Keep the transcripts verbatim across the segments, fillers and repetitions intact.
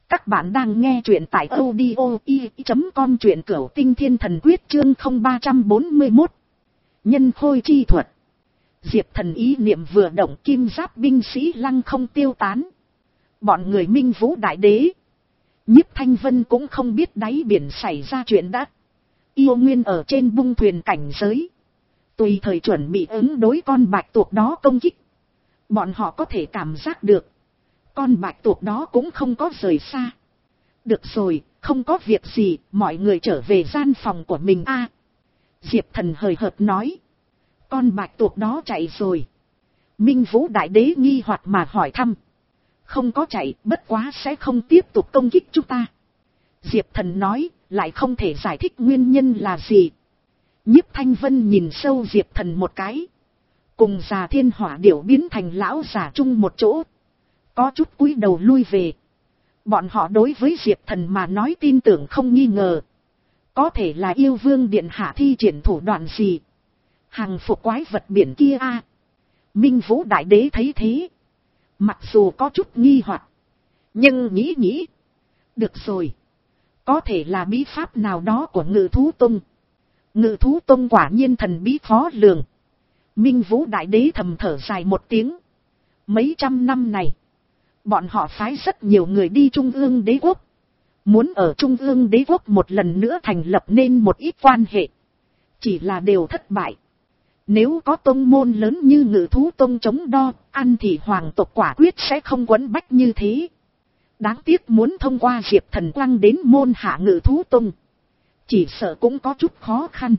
Các bạn đang nghe truyện tại audio i chấm com, truyện cửu tinh thiên thần quyết chương không ba trăm bốn mươi mốt. Nhân khôi chi thuật. Diệp Thần ý niệm vừa động, kim giáp binh sĩ lăng không tiêu tán. Bọn người Minh Vũ Đại Đế, Nhiếp Thanh Vân cũng không biết đáy biển xảy ra chuyện đã. Yêu Nguyên ở trên bung thuyền cảnh giới, tùy thời chuẩn bị ứng đối con bạch tuộc đó công kích. Bọn họ có thể cảm giác được con bạch tuộc đó cũng không có rời xa. Được rồi, không có việc gì, mọi người trở về gian phòng của mình a. Diệp Thần hời hợt nói. Con bạch tuộc đó chạy rồi. Minh Vũ Đại Đế nghi hoặc mà hỏi thăm. Không có chạy, bất quá sẽ không tiếp tục công kích chúng ta. Diệp Thần nói, lại không thể giải thích nguyên nhân là gì. Nhiếp Thanh Vân nhìn sâu Diệp Thần một cái. Cùng già thiên hỏa điểu biến thành lão già chung một chỗ, có chút cúi đầu lui về. Bọn họ đối với Diệp Thần mà nói tin tưởng không nghi ngờ. Có thể là yêu vương điện hạ thi triển thủ đoạn gì, hàng phục quái vật biển kia a. À, Minh Vũ Đại Đế thấy thế, mặc dù có chút nghi hoặc, nhưng nghĩ nghĩ, được rồi, có thể là bí pháp nào đó của Ngự Thú Tông. Ngự Thú Tông quả nhiên thần bí khó lường. Minh Vũ Đại Đế thầm thở dài một tiếng. Mấy trăm năm này, bọn họ phái rất nhiều người đi Trung ương Đế Quốc, muốn ở Trung ương Đế Quốc một lần nữa thành lập nên một ít quan hệ, chỉ là đều thất bại. Nếu có tông môn lớn như Ngự Thú Tông chống đo, An Thị hoàng tộc quả quyết sẽ không quấn bách như thế. Đáng tiếc muốn thông qua Diệp Thần quăng đến môn hạ Ngự Thú Tông, chỉ sợ cũng có chút khó khăn.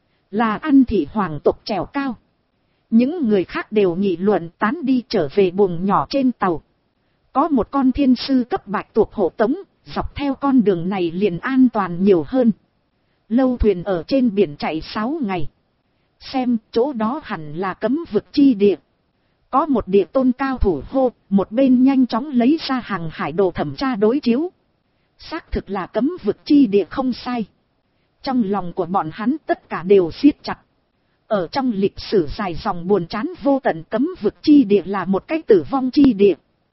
Là An Thị hoàng tộc trèo cao. Những người khác đều nghị luận tán đi trở về buồng nhỏ trên tàu. Có một con thiên sư cấp bạch tuộc hộ tống, dọc theo con đường này liền an toàn nhiều hơn. Lâu thuyền ở trên biển chạy sáu ngày. Xem, chỗ đó hẳn là cấm vực chi địa. Có một địa tôn cao thủ hô, một bên nhanh chóng lấy ra hàng hải đồ thẩm tra đối chiếu. Xác thực là cấm vực chi địa không sai. Trong lòng của bọn hắn tất cả đều siết chặt. Ở trong lịch sử dài dòng buồn chán vô tận, cấm vực chi địa là một cái tử vong chi địa.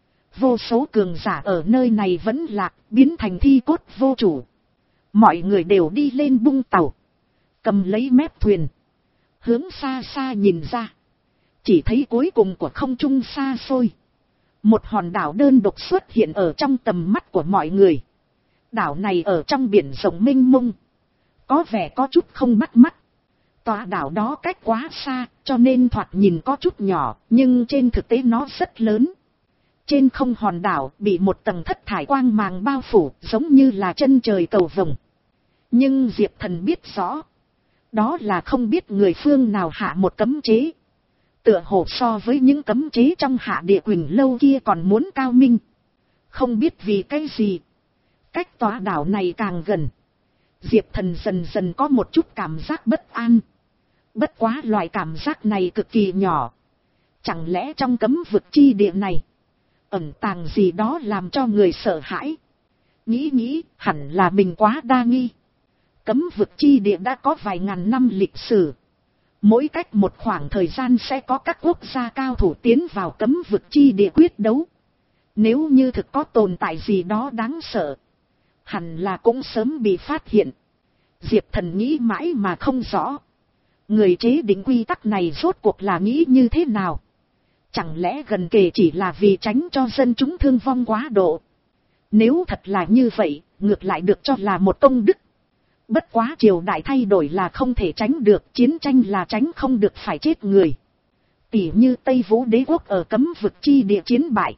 Vô số cường giả ở nơi này vẫn lạc, biến thành thi cốt vô chủ. Mọi người đều đi lên bung tàu, cầm lấy mép thuyền, hướng xa xa nhìn ra. Chỉ thấy cuối cùng của không trung xa xôi, một hòn đảo đơn độc xuất hiện ở trong tầm mắt của mọi người. Đảo này ở trong biển rộng mênh mông, có vẻ có chút không bắt mắt. Tòa đảo đó cách quá xa, cho nên thoạt nhìn có chút nhỏ, nhưng trên thực tế nó rất lớn. Trên không hòn đảo bị một tầng thất thải quang màng bao phủ, giống như là chân trời cầu vồng. Nhưng Diệp Thần biết rõ, đó là không biết người phương nào hạ một cấm chế. Tựa hồ so với những cấm chế trong Hạ Địa Quỳnh Lâu kia còn muốn cao minh. Không biết vì cái gì, cách tòa đảo này càng gần, Diệp Thần dần dần có một chút cảm giác bất an. Bất quá loại cảm giác này cực kỳ nhỏ. Chẳng lẽ trong cấm vực chi địa này ẩn tàng gì đó làm cho người sợ hãi? Nghĩ nghĩ, hẳn là mình quá đa nghi. Cấm vực chi địa đã có vài ngàn năm lịch sử. Mỗi cách một khoảng thời gian sẽ có các quốc gia cao thủ tiến vào cấm vực chi địa quyết đấu. Nếu như thực có tồn tại gì đó đáng sợ, hẳn là cũng sớm bị phát hiện. Diệp Thần nghĩ mãi mà không rõ. Người chế định quy tắc này rốt cuộc là nghĩ như thế nào? Chẳng lẽ gần kề chỉ là vì tránh cho dân chúng thương vong quá độ? Nếu thật là như vậy, ngược lại được cho là một công đức. Bất quá triều đại thay đổi là không thể tránh được, chiến tranh là tránh không được phải chết người. Tỉ như Tây Vũ Đế Quốc ở cấm vực chi địa chiến bại,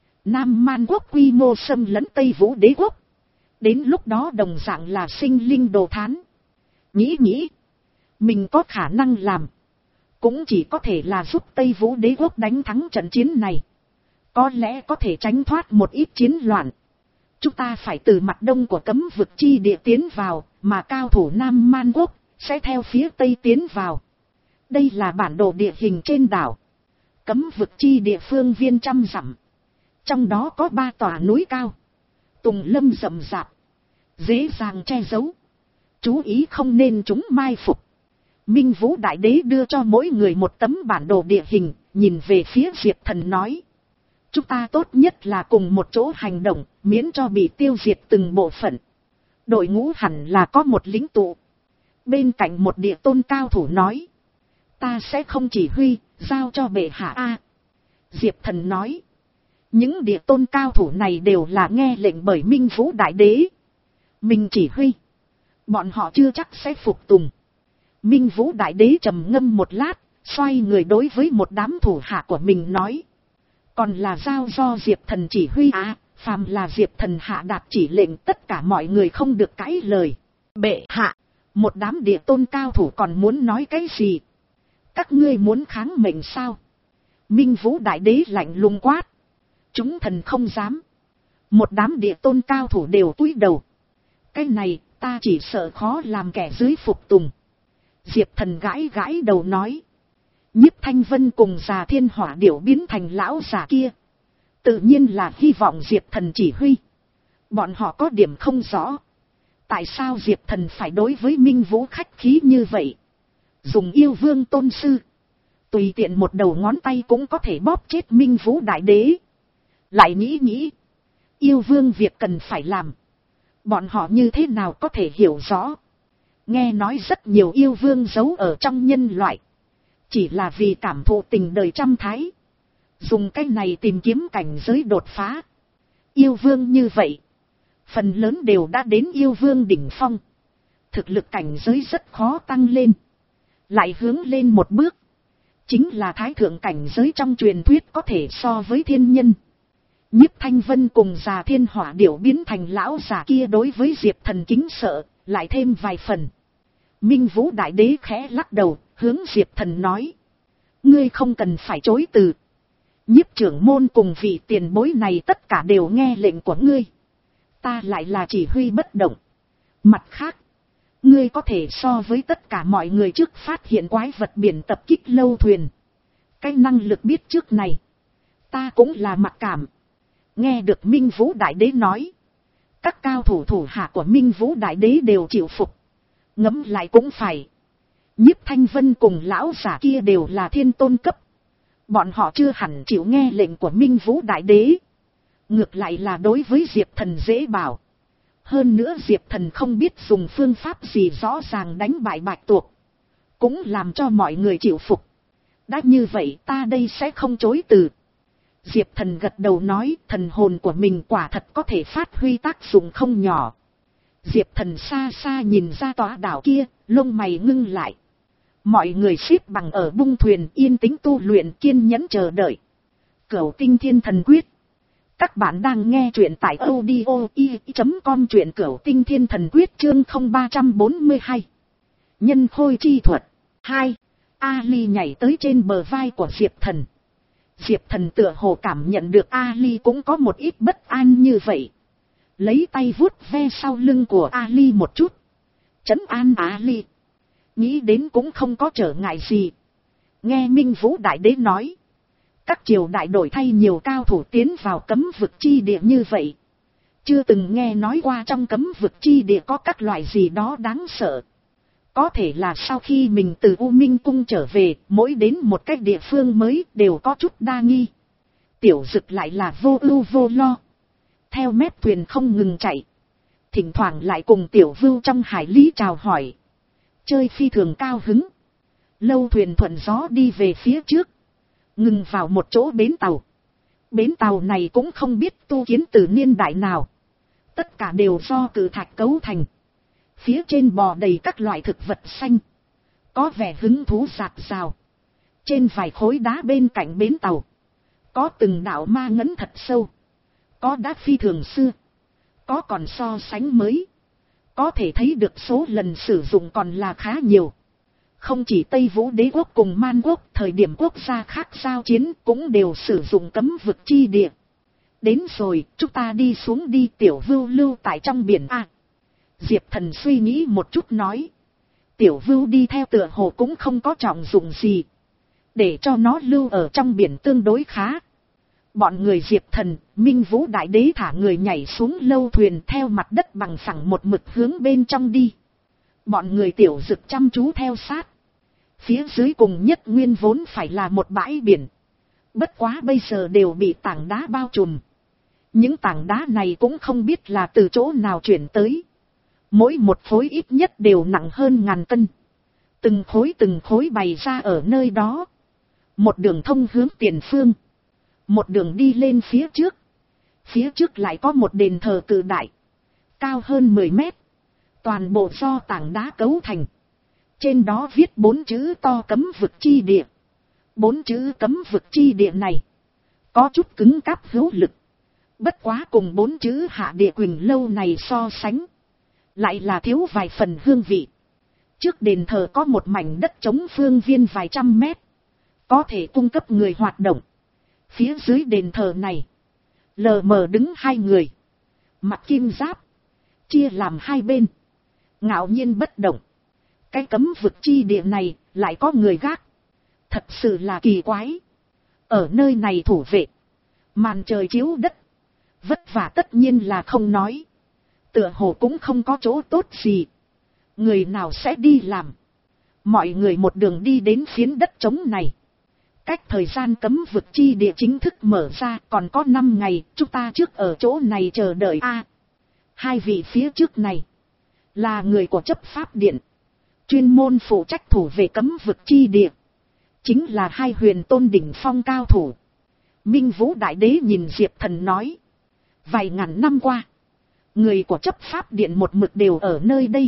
Nam Man Quốc quy mô xâm lấn Tây Vũ Đế Quốc. Đến lúc đó đồng dạng là sinh linh đồ thán. Nghĩ nghĩ, mình có khả năng làm, cũng chỉ có thể là giúp Tây Vũ Đế Quốc đánh thắng trận chiến này. Có lẽ có thể tránh thoát một ít chiến loạn. Chúng ta phải từ mặt đông của cấm vực chi địa tiến vào, mà cao thủ Nam Man Quốc sẽ theo phía tây tiến vào. Đây là bản đồ địa hình trên đảo. Cấm vực chi địa phương viên trăm dặm. Trong đó có ba tòa núi cao, tùng lâm rậm rạp, dễ dàng che giấu. Chú ý không nên chúng mai phục. Minh Vũ Đại Đế đưa cho mỗi người một tấm bản đồ địa hình, nhìn về phía Diệp Thần nói. Chúng ta tốt nhất là cùng một chỗ hành động, miễn cho bị tiêu diệt từng bộ phận. Đội ngũ hẳn là có một lính tụ. Bên cạnh một địa tôn cao thủ nói. Ta sẽ không chỉ huy, giao cho bệ hạ a. Diệp Thần nói. Những địa tôn cao thủ này đều là nghe lệnh bởi Minh Vũ Đại Đế. Mình chỉ huy. Bọn họ chưa chắc sẽ phục tùng. Minh Vũ Đại Đế trầm ngâm một lát, xoay người đối với một đám thủ hạ của mình nói. Còn là giao do Diệp Thần chỉ huy à, phàm là Diệp Thần hạ đạt chỉ lệnh tất cả mọi người không được cãi lời. Bệ hạ, một đám địa tôn cao thủ còn muốn nói cái gì? Các ngươi muốn kháng mệnh sao? Minh Vũ Đại Đế lạnh lùng quát. Chúng thần không dám. Một đám địa tôn cao thủ đều cúi đầu. Cái này ta chỉ sợ khó làm kẻ dưới phục tùng. Diệp Thần gãi gãi đầu nói. Nhiếp Thanh Vân cùng già Thiên Hỏa Điểu biến thành lão già kia. Tự nhiên là hy vọng Diệp Thần chỉ huy. Bọn họ có điểm không rõ. Tại sao Diệp Thần phải đối với Minh Vũ khách khí như vậy? Dùng yêu vương tôn sư. Tùy tiện một đầu ngón tay cũng có thể bóp chết Minh Vũ Đại Đế. Lại nghĩ nghĩ. Yêu vương việc cần phải làm. Bọn họ như thế nào có thể hiểu rõ? Nghe nói rất nhiều yêu vương giấu ở trong nhân loại. Chỉ là vì cảm thụ tình đời trăm thái. Dùng cách này tìm kiếm cảnh giới đột phá. Yêu vương như vậy. Phần lớn đều đã đến yêu vương đỉnh phong. Thực lực cảnh giới rất khó tăng lên. Lại hướng lên một bước. Chính là thái thượng cảnh giới trong truyền thuyết có thể so với thiên nhân. Nhiếp Thanh Vân cùng già Thiên Hỏa Điểu biến thành lão già kia đối với Diệp Thần kính sợ, lại thêm vài phần. Minh Vũ Đại Đế khẽ lắc đầu, hướng Diệp Thần nói. Ngươi không cần phải chối từ. Nhiếp trưởng môn cùng vị tiền bối này tất cả đều nghe lệnh của ngươi. Ta lại là chỉ huy bất động. Mặt khác, ngươi có thể so với tất cả mọi người trước phát hiện quái vật biển tập kích lâu thuyền. Cái năng lực biết trước này, ta cũng là mặc cảm. Nghe được Minh Vũ Đại Đế nói. Các cao thủ thủ hạ của Minh Vũ Đại Đế đều chịu phục. Ngẫm lại cũng phải. Nhiếp Thanh Vân cùng lão giả kia đều là thiên tôn cấp. Bọn họ chưa hẳn chịu nghe lệnh của Minh Vũ Đại Đế. Ngược lại là đối với Diệp Thần dễ bảo. Hơn nữa Diệp Thần không biết dùng phương pháp gì rõ ràng đánh bại Bạch Tuộc. Cũng làm cho mọi người chịu phục. Đã như vậy ta đây sẽ không chối từ. Diệp Thần gật đầu nói thần hồn của mình quả thật có thể phát huy tác dụng không nhỏ. Diệp Thần xa xa nhìn ra tòa đảo kia, lông mày ngưng lại. Mọi người xếp bằng ở bung thuyền yên tĩnh tu luyện kiên nhẫn chờ đợi. Cửu Tinh Thiên Thần Quyết. Các bạn đang nghe truyện tại audio i chấm com truyện Cửu Tinh Thiên Thần Quyết chương không ba bốn hai. Nhân khôi chi thuật. hai. Ali nhảy tới trên bờ vai của Diệp Thần. Diệp Thần tựa hồ cảm nhận được Ali cũng có một ít bất an như vậy. Lấy tay vuốt ve sau lưng của Ali một chút. Trấn an Ali. Nghĩ đến cũng không có trở ngại gì. Nghe Minh Vũ Đại Đế nói. Các triều đại đổi thay nhiều cao thủ tiến vào cấm vực chi địa như vậy. Chưa từng nghe nói qua trong cấm vực chi địa có các loại gì đó đáng sợ. Có thể là sau khi mình từ U Minh Cung trở về, mỗi đến một cái địa phương mới đều có chút đa nghi. Tiểu Dực lại là vô ưu vô lo. Theo mép thuyền không ngừng chạy. Thỉnh thoảng lại cùng Tiểu Vưu trong hải lý chào hỏi. Chơi phi thường cao hứng. Lâu thuyền thuận gió đi về phía trước. Ngừng vào một chỗ bến tàu. Bến tàu này cũng không biết tu kiến từ niên đại nào. Tất cả đều do cự thạch cấu thành. Phía trên bò đầy các loại thực vật xanh. Có vẻ hứng thú rạc rào. Trên vài khối đá bên cạnh bến tàu. Có từng đạo ma ngấn thật sâu. Có đá phi thường xưa. Có còn so sánh mới. Có thể thấy được số lần sử dụng còn là khá nhiều. Không chỉ Tây Vũ Đế quốc cùng Man quốc, thời điểm quốc gia khác giao chiến cũng đều sử dụng cấm vực chi địa. Đến rồi, chúng ta đi xuống đi. Tiểu Vưu lưu tại trong biển A. Diệp Thần suy nghĩ một chút nói. Tiểu Vưu đi theo tựa hồ cũng không có trọng dụng gì. Để cho nó lưu ở trong biển tương đối khá. Bọn người Diệp Thần, Minh Vũ Đại Đế thả người nhảy xuống lâu thuyền theo mặt đất bằng phẳng một mực hướng bên trong đi. Bọn người Tiểu Dực chăm chú theo sát. Phía dưới cùng nhất nguyên vốn phải là một bãi biển. Bất quá bây giờ đều bị tảng đá bao trùm. Những tảng đá này cũng không biết là từ chỗ nào chuyển tới. Mỗi một khối ít nhất đều nặng hơn ngàn cân. Từng khối từng khối bày ra ở nơi đó. Một đường thông hướng tiền phương. Một đường đi lên phía trước. Phía trước lại có một đền thờ cự đại. Cao hơn mười mét. Toàn bộ do tảng đá cấu thành. Trên đó viết bốn chữ to cấm vực chi địa. Bốn chữ cấm vực chi địa này. Có chút cứng cáp hữu lực. Bất quá cùng bốn chữ hạ địa Quỳnh lâu này so sánh. Lại là thiếu vài phần hương vị. Trước đền thờ có một mảnh đất trống phương viên vài trăm mét. Có thể cung cấp người hoạt động. Phía dưới đền thờ này. Lờ mờ đứng hai người. Mặc kim giáp. Chia làm hai bên. Ngạo nhiên bất động. Cái cấm vực chi địa này lại có người gác. Thật sự là kỳ quái. Ở nơi này thủ vệ. Màn trời chiếu đất. Vất vả tất nhiên là không nói. Tựa hồ cũng không có chỗ tốt gì. Người nào sẽ đi làm. Mọi người một đường đi đến phiến đất trống này. Cách thời gian cấm vực chi địa chính thức mở ra còn có năm ngày. Chúng ta trước ở chỗ này chờ đợi a. À, hai vị phía trước này. Là người của chấp pháp điện. Chuyên môn phụ trách thủ về cấm vực chi địa. Chính là hai huyền tôn đỉnh phong cao thủ. Minh Vũ Đại Đế nhìn Diệp Thần nói. Vài ngàn năm qua. Người của chấp pháp điện một mực đều ở nơi đây.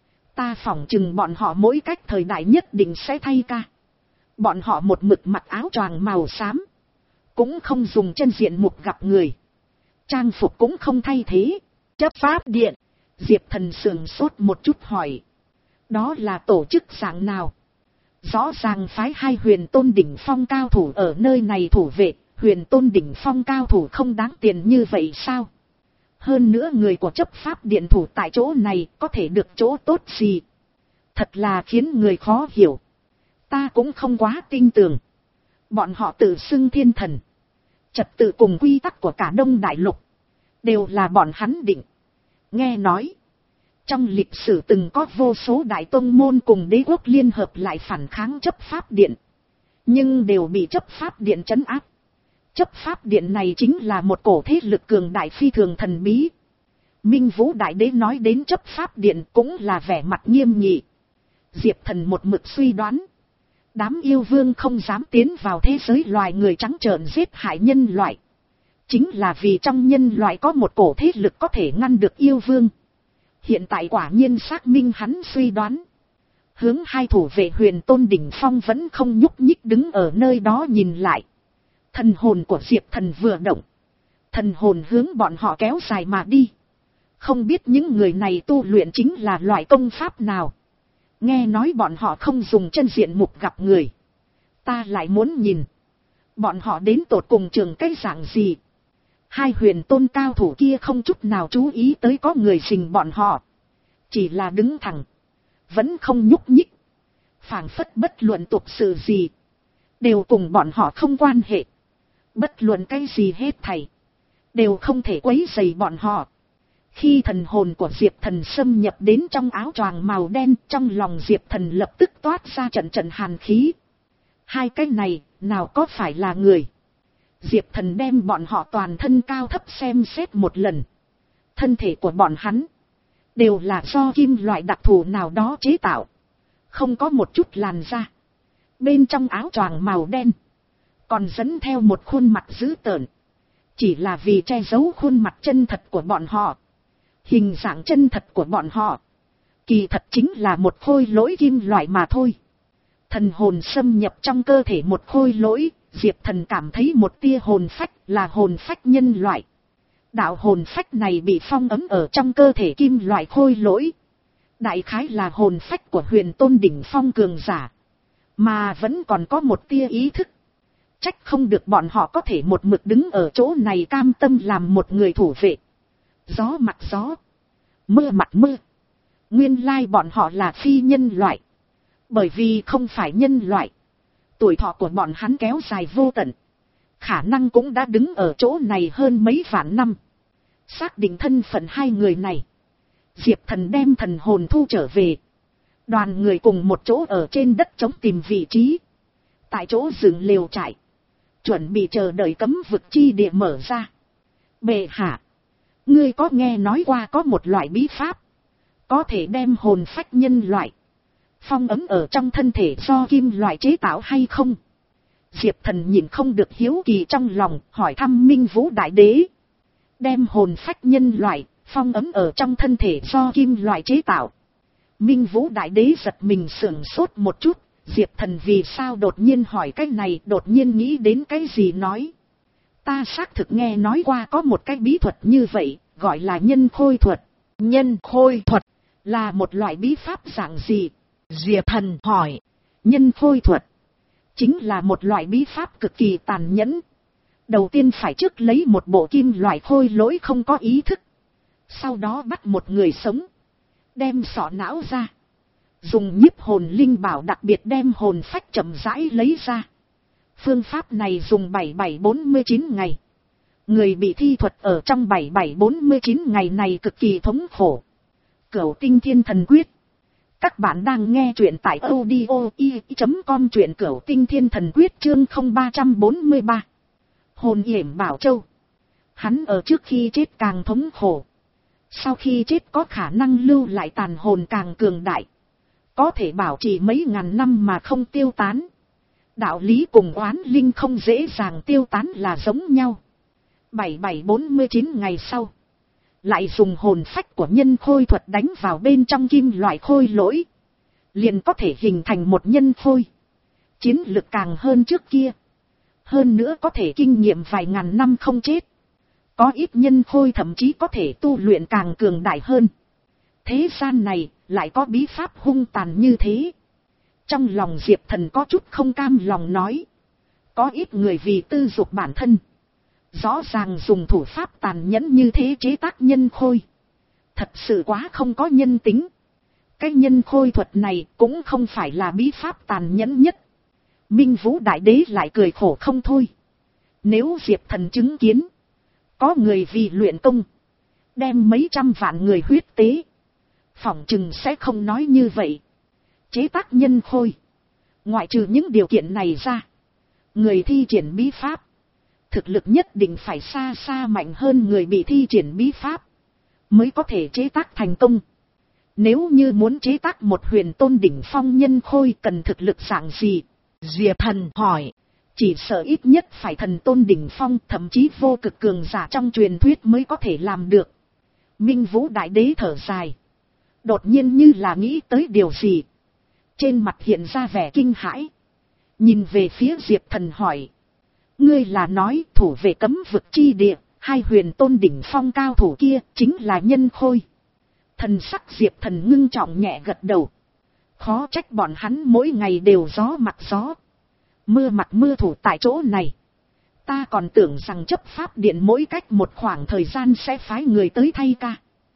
Ta phỏng chừng bọn họ mỗi cách thời đại nhất định sẽ thay ca. Bọn họ một mực mặc áo choàng màu xám. Cũng không dùng chân diện mục gặp người. Trang phục cũng không thay thế. Chấp pháp điện. Diệp Thần sườn sốt một chút hỏi. Đó là tổ chức dạng nào? Rõ ràng phái hai huyền tôn đỉnh phong cao thủ ở nơi này thủ vệ. Huyền tôn đỉnh phong cao thủ không đáng tiền như vậy sao? Hơn nữa người của chấp pháp điện thủ tại chỗ này có thể được chỗ tốt gì? Thật là khiến người khó hiểu. Ta cũng không quá tin tưởng. Bọn họ tự xưng thiên thần. Trật tự cùng quy tắc của cả Đông Đại Lục. Đều là bọn hắn định. Nghe nói. Trong lịch sử từng có vô số đại tông môn cùng đế quốc liên hợp lại phản kháng chấp pháp điện. Nhưng đều bị chấp pháp điện trấn áp. Chấp pháp điện này chính là một cổ thế lực cường đại phi thường thần bí. Minh Vũ Đại Đế nói đến chấp pháp điện cũng là vẻ mặt nghiêm nghị. Diệp Thần một mực suy đoán. Đám yêu vương không dám tiến vào thế giới loài người trắng trợn giết hại nhân loại. Chính là vì trong nhân loại có một cổ thế lực có thể ngăn được yêu vương. Hiện tại quả nhiên xác minh hắn suy đoán. Hướng hai thủ vệ huyền tôn đỉnh phong vẫn không nhúc nhích đứng ở nơi đó nhìn lại. Thần hồn của Diệp Thần vừa động. Thần hồn hướng bọn họ kéo dài mà đi. Không biết những người này tu luyện chính là loại công pháp nào. Nghe nói bọn họ không dùng chân diện mục gặp người. Ta lại muốn nhìn. Bọn họ đến tột cùng trường cái dạng gì. Hai huyền tôn cao thủ kia không chút nào chú ý tới có người xình bọn họ. Chỉ là đứng thẳng. Vẫn không nhúc nhích. Phảng phất bất luận tục sự gì. Đều cùng bọn họ không quan hệ. Bất luận cái gì hết thảy. Đều không thể quấy rầy bọn họ. Khi thần hồn của Diệp Thần xâm nhập đến trong áo choàng màu đen. Trong lòng Diệp Thần lập tức toát ra trận trận hàn khí. Hai cái này nào có phải là người. Diệp Thần đem bọn họ toàn thân cao thấp xem xét một lần. Thân thể của bọn hắn. Đều là do kim loại đặc thù nào đó chế tạo. Không có một chút làn da. Bên trong áo choàng màu đen. Còn dẫn theo một khuôn mặt dữ tợn. Chỉ là vì che giấu khuôn mặt chân thật của bọn họ. Hình dạng chân thật của bọn họ. Kỳ thật chính là một khôi lỗi kim loại mà thôi. Thần hồn xâm nhập trong cơ thể một khôi lỗi. Diệp Thần cảm thấy một tia hồn phách là hồn phách nhân loại. Đạo hồn phách này bị phong ấn ở trong cơ thể kim loại khôi lỗi. Đại khái là hồn phách của huyền tôn đỉnh phong cường giả. Mà vẫn còn có một tia ý thức. Trách không được bọn họ có thể một mực đứng ở chỗ này cam tâm làm một người thủ vệ. Gió mặt gió. Mưa mặt mưa. Nguyên lai bọn họ là phi nhân loại. Bởi vì không phải nhân loại. Tuổi thọ của bọn hắn kéo dài vô tận. Khả năng cũng đã đứng ở chỗ này hơn mấy vạn năm. Xác định thân phận hai người này. Diệp Thần đem thần hồn thu trở về. Đoàn người cùng một chỗ ở trên đất trống tìm vị trí. Tại chỗ dựng lều trại. chuẩn bị chờ đợi cấm vực chi địa mở ra. Bệ hạ, ngươi có nghe nói qua có một loại bí pháp, có thể đem hồn phách nhân loại phong ấm ở trong thân thể do kim loại chế tạo hay không? Diệp Thần nhìn không được hiếu kỳ trong lòng, hỏi thăm Minh Vũ Đại Đế. Đem hồn phách nhân loại phong ấm ở trong thân thể do kim loại chế tạo. Minh Vũ Đại Đế giật mình sửng sốt một chút. Diệp Thần vì sao đột nhiên hỏi cái này, đột nhiên nghĩ đến cái gì nói. Ta xác thực nghe nói qua có một cái bí thuật như vậy, gọi là nhân khôi thuật. Nhân khôi thuật là một loại bí pháp dạng gì? Diệp Thần hỏi. Nhân khôi thuật chính là một loại bí pháp cực kỳ tàn nhẫn. Đầu tiên phải trước lấy một bộ kim loại khôi lỗi không có ý thức. Sau đó bắt một người sống, đem sọ não ra. Dùng nhiếp hồn linh bảo đặc biệt đem hồn phách chậm rãi lấy ra. Phương pháp này dùng bảy bảy bốn mươi chín ngày. Người bị thi thuật ở trong bảy bảy bốn mươi chín ngày này cực kỳ thống khổ. Cửu Tinh Thiên Thần Quyết. Các bạn đang nghe truyện tại audio i chấm com, truyện Cửu Tinh Thiên Thần Quyết chương không ba bốn ba. Hồn yểm Bảo Châu. Hắn ở trước khi chết càng thống khổ. Sau khi chết có khả năng lưu lại tàn hồn càng cường đại. Có thể bảo trì mấy ngàn năm mà không tiêu tán. Đạo lý cùng oán linh không dễ dàng tiêu tán là giống nhau. bảy bảy bốn mươi chín ngày sau, lại dùng hồn phách của nhân khôi thuật đánh vào bên trong kim loại khôi lỗi, liền có thể hình thành một nhân khôi. Chiến lực càng hơn trước kia. Hơn nữa có thể kinh nghiệm vài ngàn năm không chết. Có ít nhân khôi thậm chí có thể tu luyện càng cường đại hơn. Thế gian này lại có bí pháp hung tàn như thế. Trong lòng Diệp Thần có chút không cam lòng nói. Có ít người vì tư dục bản thân, rõ ràng dùng thủ pháp tàn nhẫn như thế chế tác nhân khôi. Thật sự quá không có nhân tính. Cái nhân khôi thuật này cũng không phải là bí pháp tàn nhẫn nhất. Minh Vũ Đại Đế lại cười khổ không thôi. Nếu Diệp Thần chứng kiến có người vì luyện công đem mấy trăm vạn người huyết tế, phỏng chừng sẽ không nói như vậy. Chế tác nhân khôi, ngoại trừ những điều kiện này ra, người thi triển bí pháp thực lực nhất định phải xa xa mạnh hơn người bị thi triển bí pháp mới có thể chế tác thành công. Nếu như muốn chế tác một huyền tôn đỉnh phong nhân khôi cần thực lực dạng gì? Diệp Thần hỏi. Chỉ sợ ít nhất phải thần tôn đỉnh phong, thậm chí vô cực cường giả trong truyền thuyết mới có thể làm được. Minh Vũ Đại Đế thở dài, đột nhiên như là nghĩ tới điều gì, trên mặt hiện ra vẻ kinh hãi, nhìn về phía Diệp Thần hỏi. Ngươi là nói thủ về cấm vực chi địa, hai huyền tôn đỉnh phong cao thủ kia chính là nhân khôi? Thần sắc Diệp Thần ngưng trọng nhẹ gật đầu. Khó trách bọn hắn mỗi ngày đều gió mặt gió, mưa mặt mưa thủ tại chỗ này. Ta còn tưởng rằng chấp pháp điện mỗi cách một khoảng thời gian sẽ phái người tới thay ca.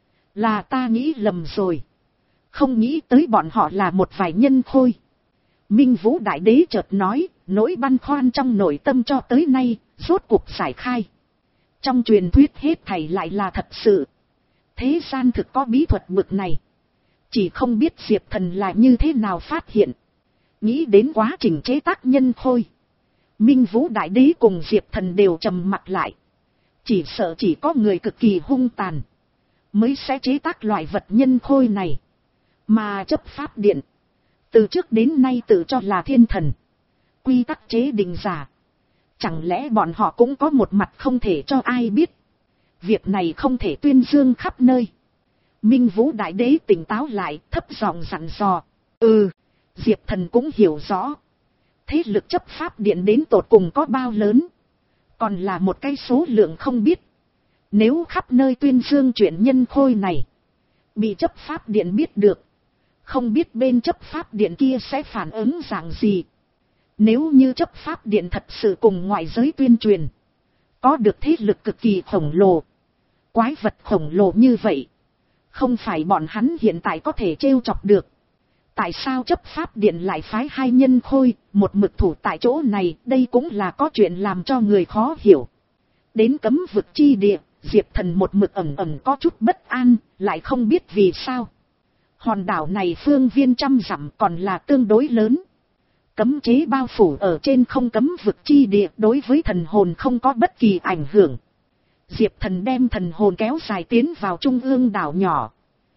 Là ta nghĩ lầm rồi. Không nghĩ tới bọn họ là một vài nhân khôi. Minh Vũ Đại Đế chợt nói, nỗi băn khoăn trong nội tâm cho tới nay rốt cuộc giải khai. Trong truyền thuyết hết thảy lại là thật sự. Thế gian thực có bí thuật bực này. Chỉ không biết Diệp Thần là như thế nào phát hiện. Nghĩ đến quá trình chế tác nhân khôi, Minh Vũ Đại Đế cùng Diệp Thần đều trầm mặt lại. Chỉ sợ chỉ có người cực kỳ hung tàn mới sẽ chế tác loại vật nhân khôi này. Mà chấp pháp điện từ trước đến nay tự cho là thiên thần, quy tắc chế định giả. Chẳng lẽ bọn họ cũng có một mặt không thể cho ai biết? Việc này không thể tuyên dương khắp nơi. Minh Vũ Đại Đế tỉnh táo lại, thấp giọng dặn dò. Ừ, Diệp Thần cũng hiểu rõ. Thế lực chấp pháp điện đến tột cùng có bao lớn, còn là một cái số lượng không biết. Nếu khắp nơi tuyên dương chuyện nhân khôi này, bị chấp pháp điện biết được, không biết bên chấp pháp điện kia sẽ phản ứng dạng gì. Nếu như chấp pháp điện thật sự cùng ngoại giới tuyên truyền, có được thế lực cực kỳ khổng lồ, quái vật khổng lồ như vậy, không phải bọn hắn hiện tại có thể trêu chọc được. Tại sao chấp pháp điện lại phái hai nhân khôi, một mực thủ tại chỗ này? Đây cũng là có chuyện làm cho người khó hiểu. Đến cấm vực chi địa, Diệp Thần một mực ẩn ẩn có chút bất an, lại không biết vì sao. Hòn đảo này phương viên trăm dặm còn là tương đối lớn, Cấm chế bao phủ ở trên không cấm vực chi địa đối với thần hồn không có bất kỳ ảnh hưởng. Diệp Thần đem thần hồn kéo dài tiến vào trung ương đảo nhỏ.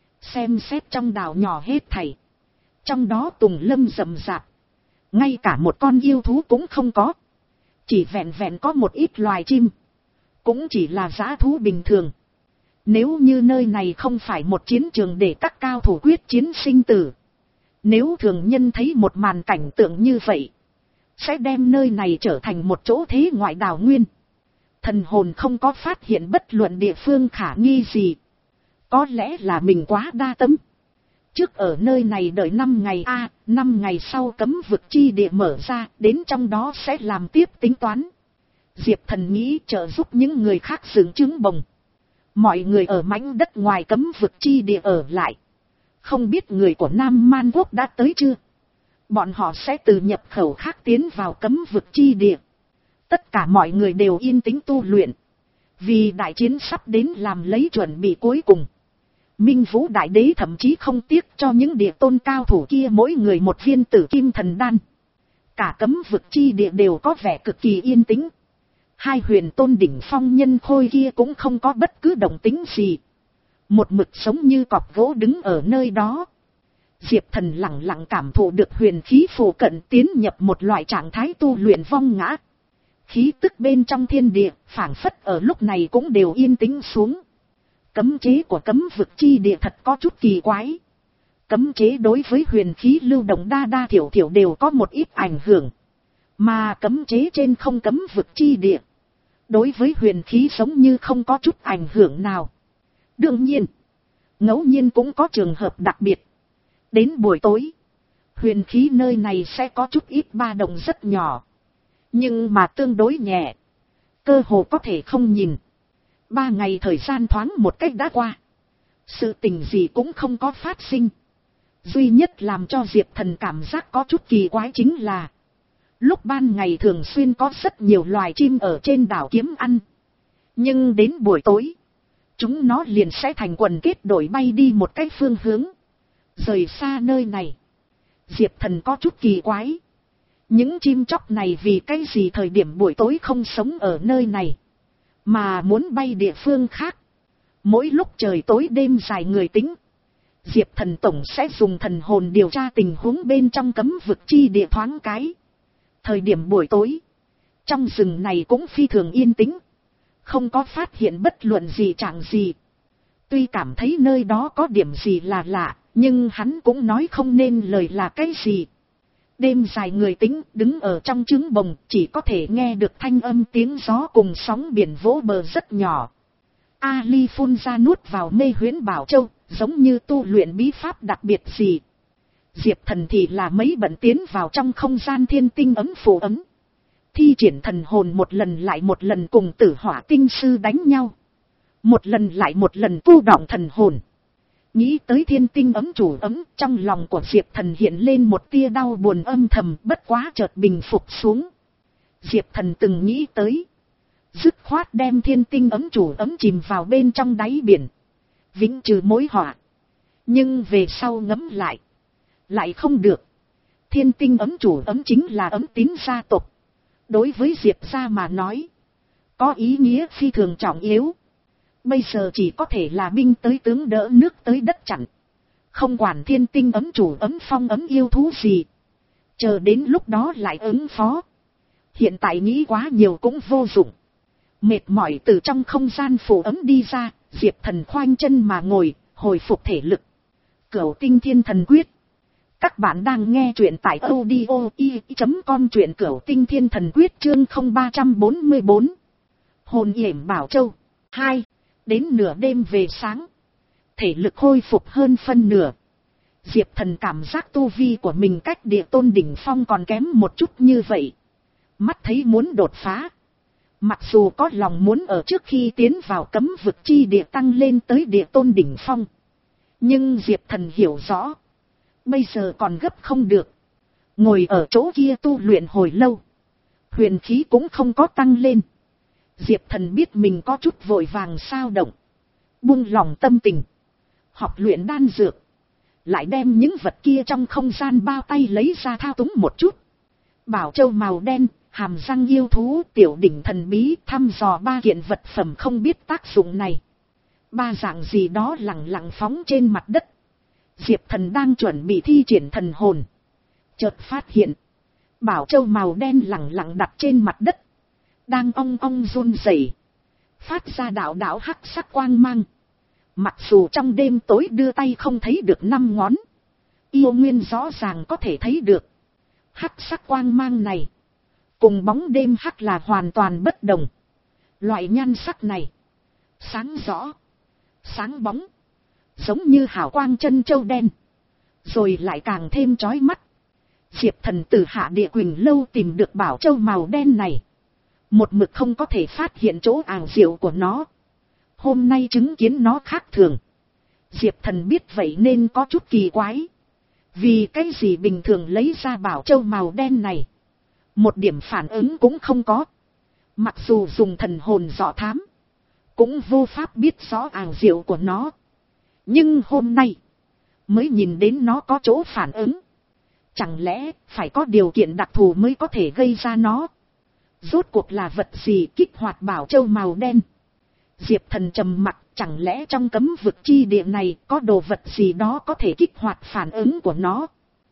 Xem xét trong đảo nhỏ hết thảy. Trong đó tùng lâm rậm rạp. Ngay cả một con yêu thú cũng không có. Chỉ vẹn vẹn có một ít loài chim. Cũng chỉ là dã thú bình thường. Nếu như nơi này không phải một chiến trường để các cao thủ quyết chiến sinh tử. Nếu thường nhân thấy một màn cảnh tượng như vậy. Sẽ đem nơi này trở thành một chỗ thế ngoại đảo nguyên. Thần hồn không có phát hiện bất luận địa phương khả nghi gì. Có lẽ là mình quá đa tâm. Trước ở nơi này đợi năm ngày a à, năm ngày sau cấm vực chi địa mở ra, đến trong đó sẽ làm tiếp tính toán. Diệp Thần nghĩ trợ giúp những người khác dựng trứng bồng. Mọi người ở mảnh đất ngoài cấm vực chi địa ở lại. Không biết người của Nam Man Quốc đã tới chưa? Bọn họ sẽ từ nhập khẩu khác tiến vào cấm vực chi địa. Tất cả mọi người đều yên tĩnh tu luyện. Vì đại chiến sắp đến làm lấy chuẩn bị cuối cùng. Minh Vũ Đại Đế thậm chí không tiếc cho những địa tôn cao thủ kia mỗi người một viên tử kim thần đan. Cả cấm vực chi địa đều có vẻ cực kỳ yên tĩnh. Hai huyền tôn đỉnh phong nhân khôi kia cũng không có bất cứ động tĩnh gì. Một mực sống như cọc gỗ đứng ở nơi đó. Diệp Thần lặng lặng cảm thụ được huyền khí phù cận tiến nhập một loại trạng thái tu luyện vong ngã. Khí tức bên trong thiên địa phảng phất ở lúc này cũng đều yên tĩnh xuống. Cấm chế của cấm vực chi địa thật có chút kỳ quái. Cấm chế đối với huyền khí lưu động đa đa thiểu thiểu đều có một ít ảnh hưởng. Mà cấm chế trên không cấm vực chi địa. Đối với huyền khí giống như không có chút ảnh hưởng nào. Đương nhiên, ngẫu nhiên cũng có trường hợp đặc biệt. Đến buổi tối, huyền khí nơi này sẽ có chút ít ba động rất nhỏ. Nhưng mà tương đối nhẹ. Cơ hồ có thể không nhìn. Ba ngày thời gian thoáng một cách đã qua. Sự tình gì cũng không có phát sinh. Duy nhất làm cho Diệp Thần cảm giác có chút kỳ quái chính là lúc ban ngày thường xuyên có rất nhiều loài chim ở trên đảo kiếm ăn. Nhưng đến buổi tối, chúng nó liền sẽ thành quần kết đội bay đi một cái phương hướng. Rời xa nơi này. Diệp Thần có chút kỳ quái. Những chim chóc này vì cái gì thời điểm buổi tối không sống ở nơi này. Mà muốn bay địa phương khác. Mỗi lúc trời tối đêm dài người tính. Diệp Thần tổng sẽ dùng thần hồn điều tra tình huống bên trong cấm vực chi địa thoáng cái. Thời điểm buổi tối. Trong rừng này cũng phi thường yên tĩnh. Không có phát hiện bất luận gì chẳng gì. Tuy cảm thấy nơi đó có điểm gì là lạ. Nhưng hắn cũng nói không nên lời là cái gì. Đêm dài người tính đứng ở trong trứng bồng chỉ có thể nghe được thanh âm tiếng gió cùng sóng biển vỗ bờ rất nhỏ. Ali phun ra nuốt vào mê huyễn bảo châu, giống như tu luyện bí pháp đặc biệt gì. Diệp Thần thì là mấy bận tiến vào trong không gian thiên tinh ấm phù ấm. Thi triển thần hồn một lần lại một lần cùng Tử Hỏa tinh sư đánh nhau. Một lần lại một lần tu động thần hồn. Nghĩ tới thiên tinh ấm chủ ấm, trong lòng của Diệp Thần hiện lên một tia đau buồn âm thầm, bất quá chợt bình phục xuống. Diệp Thần từng nghĩ tới, dứt khoát đem thiên tinh ấm chủ ấm chìm vào bên trong đáy biển, vĩnh trừ mối họa. Nhưng về sau ngẫm lại, lại không được. Thiên tinh ấm chủ ấm chính là ấm tín gia tộc. Đối với Diệp gia mà nói, có ý nghĩa phi thường trọng yếu. Bây giờ chỉ có thể là binh tới tướng đỡ nước tới đất chặn. Không quản thiên tinh ấm chủ ấm phong ấm yêu thú gì. Chờ đến lúc đó lại ứng phó. Hiện tại nghĩ quá nhiều cũng vô dụng. Mệt mỏi từ trong không gian phủ ấm đi ra, Diệp Thần khoanh chân mà ngồi, hồi phục thể lực. Cửu tinh thiên thần quyết. Các bạn đang nghe truyện tại audio i chấm com truyện Cửu tinh thiên thần quyết chương không ba bốn bốn. Hồn yểm bảo châu. hai. Đến nửa đêm về sáng. Thể lực khôi phục hơn phân nửa. Diệp Thần cảm giác tu vi của mình cách địa tôn đỉnh phong còn kém một chút như vậy. Mắt thấy muốn đột phá. Mặc dù có lòng muốn ở trước khi tiến vào cấm vực chi địa tăng lên tới địa tôn đỉnh phong. Nhưng Diệp Thần hiểu rõ. Bây giờ còn gấp không được. Ngồi ở chỗ kia tu luyện hồi lâu. Huyền khí cũng không có tăng lên. Diệp Thần biết mình có chút vội vàng sao động. Buông lòng tâm tình. Học luyện đan dược. Lại đem những vật kia trong không gian bao tay lấy ra thao túng một chút. Bảo châu màu đen, hàm răng yêu thú, tiểu đỉnh thần bí, thăm dò ba kiện vật phẩm không biết tác dụng này. Ba dạng gì đó lẳng lặng phóng trên mặt đất. Diệp Thần đang chuẩn bị thi triển thần hồn. Chợt phát hiện, bảo châu màu đen lẳng lặng đặt trên mặt đất. Đang ong ong run rẩy, phát ra đạo đạo hắc sắc quang mang. Mặc dù trong đêm tối đưa tay không thấy được năm ngón, yêu nguyên rõ ràng có thể thấy được. Hắc sắc quang mang này, cùng bóng đêm hắc là hoàn toàn bất đồng. Loại nhan sắc này, sáng rõ, sáng bóng, giống như hào quang chân châu đen, rồi lại càng thêm chói mắt. Diệp Thần từ Hạ Địa Quỳnh lâu tìm được bảo châu màu đen này, một mực không có thể phát hiện chỗ ảo diệu của nó. Hôm nay chứng kiến nó khác thường, Diệp Thần biết vậy nên có chút kỳ quái. Vì cái gì bình thường lấy ra bảo châu màu đen này, một điểm phản ứng cũng không có. Mặc dù dùng thần hồn dò thám, cũng vô pháp biết rõ ảo diệu của nó. Nhưng hôm nay, mới nhìn đến nó có chỗ phản ứng. Chẳng lẽ phải có điều kiện đặc thù mới có thể gây ra nó? Rốt cuộc là vật gì kích hoạt bảo châu màu đen? Diệp Thần trầm mặc, chẳng lẽ trong cấm vực chi địa này có đồ vật gì đó có thể kích hoạt phản ứng của nó?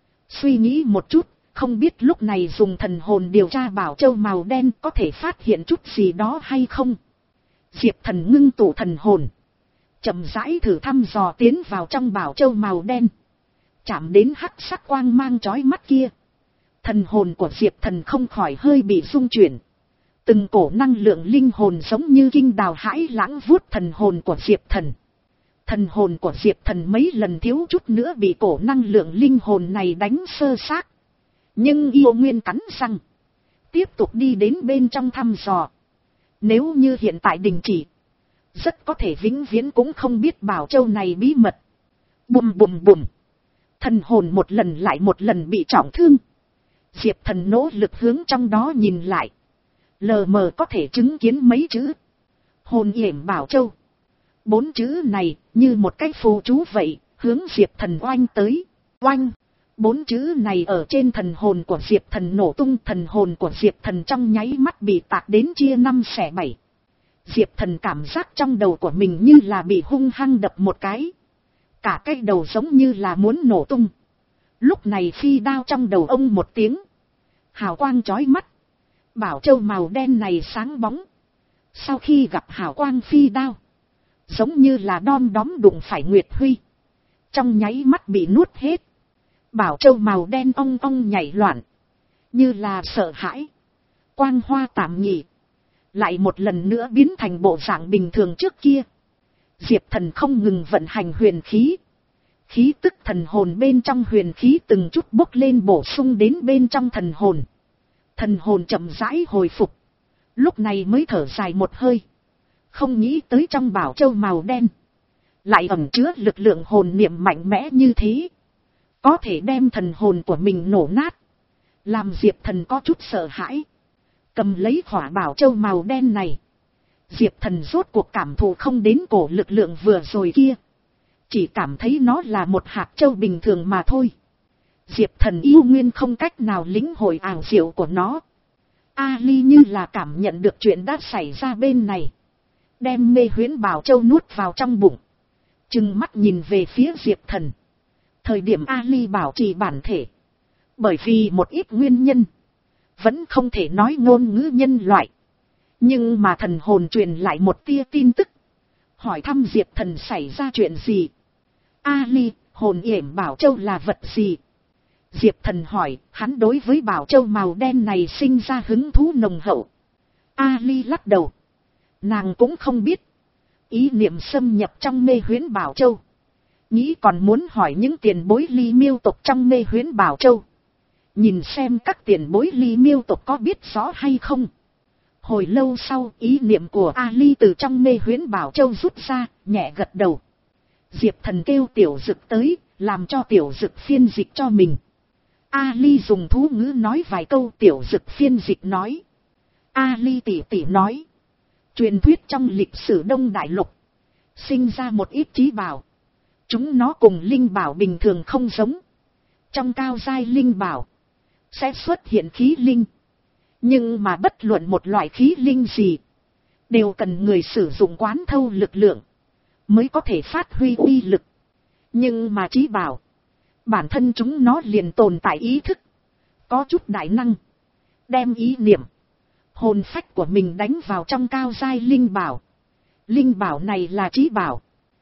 Suy nghĩ một chút, không biết lúc này dùng thần hồn điều tra bảo châu màu đen có thể phát hiện chút gì đó hay không? Diệp Thần ngưng tụ thần hồn, chậm rãi thử thăm dò tiến vào trong bảo châu màu đen. Chạm đến hắc sắc quang mang chói mắt kia, thần hồn của Diệp Thần không khỏi hơi bị rung chuyển. Từng cổ năng lượng linh hồn giống như kinh đào hãi lãng vuốt thần hồn của Diệp Thần. Thần hồn của Diệp Thần mấy lần thiếu chút nữa bị cổ năng lượng linh hồn này đánh sơ xác. Nhưng yêu nguyên cắn răng, tiếp tục đi đến bên trong thăm dò. Nếu như hiện tại đình chỉ, rất có thể vĩnh viễn cũng không biết bảo châu này bí mật. Bùm bùm bùm. Thần hồn một lần lại một lần bị trọng thương. Diệp Thần nỗ lực hướng trong đó nhìn lại, lờ mờ có thể chứng kiến mấy chữ hồn yểm bảo châu. Bốn chữ này như một cái phù chú vậy, hướng Diệp Thần oanh tới. Oanh. Bốn chữ này ở trên thần hồn của Diệp Thần nổ tung. Thần hồn của Diệp Thần trong nháy mắt bị tạc đến chia năm xẻ bảy. Diệp Thần cảm giác trong đầu của mình như là bị hung hăng đập một cái. Cả cái đầu giống như là muốn nổ tung. Lúc này phi đao trong đầu ông một tiếng, hào quang chói mắt. Bảo châu màu đen này sáng bóng. Sau khi gặp hào quang phi đao, giống như là đom đóm đụng phải Nguyệt Huy, trong nháy mắt bị nuốt hết. Bảo châu màu đen ong ong nhảy loạn, như là sợ hãi. Quang hoa tạm nghỉ, lại một lần nữa biến thành bộ dạng bình thường trước kia. Diệp Thần không ngừng vận hành huyền khí. Khí tức thần hồn bên trong huyền khí từng chút bốc lên bổ sung đến bên trong thần hồn. Thần hồn chậm rãi hồi phục, lúc này mới thở dài một hơi. Không nghĩ tới trong bảo châu màu đen lại ẩn chứa lực lượng hồn niệm mạnh mẽ như thế, có thể đem thần hồn của mình nổ nát. Làm Diệp Thần có chút sợ hãi. Cầm lấy khỏa bảo châu màu đen này, Diệp Thần rốt cuộc cảm thụ không đến cổ lực lượng vừa rồi kia, chỉ cảm thấy nó là một hạt châu bình thường mà thôi. Diệp Thần yêu nguyên không cách nào lĩnh hội ảo diệu của nó. Ali như là cảm nhận được chuyện đã xảy ra bên này, đem mê huyễn bảo châu nuốt vào trong bụng, trừng mắt nhìn về phía Diệp Thần. Thời điểm Ali bảo trì bản thể, bởi vì một ít nguyên nhân, vẫn không thể nói ngôn ngữ nhân loại. Nhưng mà thần hồn truyền lại một tia tin tức, hỏi thăm Diệp Thần xảy ra chuyện gì. Ali, hồn yểm bảo châu là vật gì? Diệp Thần hỏi. Hắn đối với bảo châu màu đen này sinh ra hứng thú nồng hậu. Ali lắc đầu. Nàng cũng không biết. Ý niệm xâm nhập trong mê huyễn bảo châu, nghĩ còn muốn hỏi những tiền bối Ly Miêu tộc trong mê huyễn bảo châu, nhìn xem các tiền bối Ly Miêu tộc có biết rõ hay không. Hồi lâu sau, ý niệm của Ali từ trong mê huyễn bảo châu rút ra, nhẹ gật đầu. Diệp Thần kêu Tiểu Dực tới, làm cho Tiểu Dực phiên dịch cho mình. Ali dùng thú ngữ nói vài câu. Tiểu Dực phiên dịch nói. Ali tỉ tỉ nói, truyền thuyết trong lịch sử Đông Đại Lục sinh ra một ít trí bảo. Chúng nó cùng linh bảo bình thường không giống. Trong cao giai linh bảo, sẽ xuất hiện khí linh. Nhưng mà bất luận một loại khí linh gì, đều cần người sử dụng quán thâu lực lượng, mới có thể phát huy uy lực. Nhưng mà trí bảo, bản thân chúng nó liền tồn tại ý thức, có chút đại năng, đem ý niệm, hồn phách của mình đánh vào trong cao giai linh bảo. Linh bảo này là trí bảo,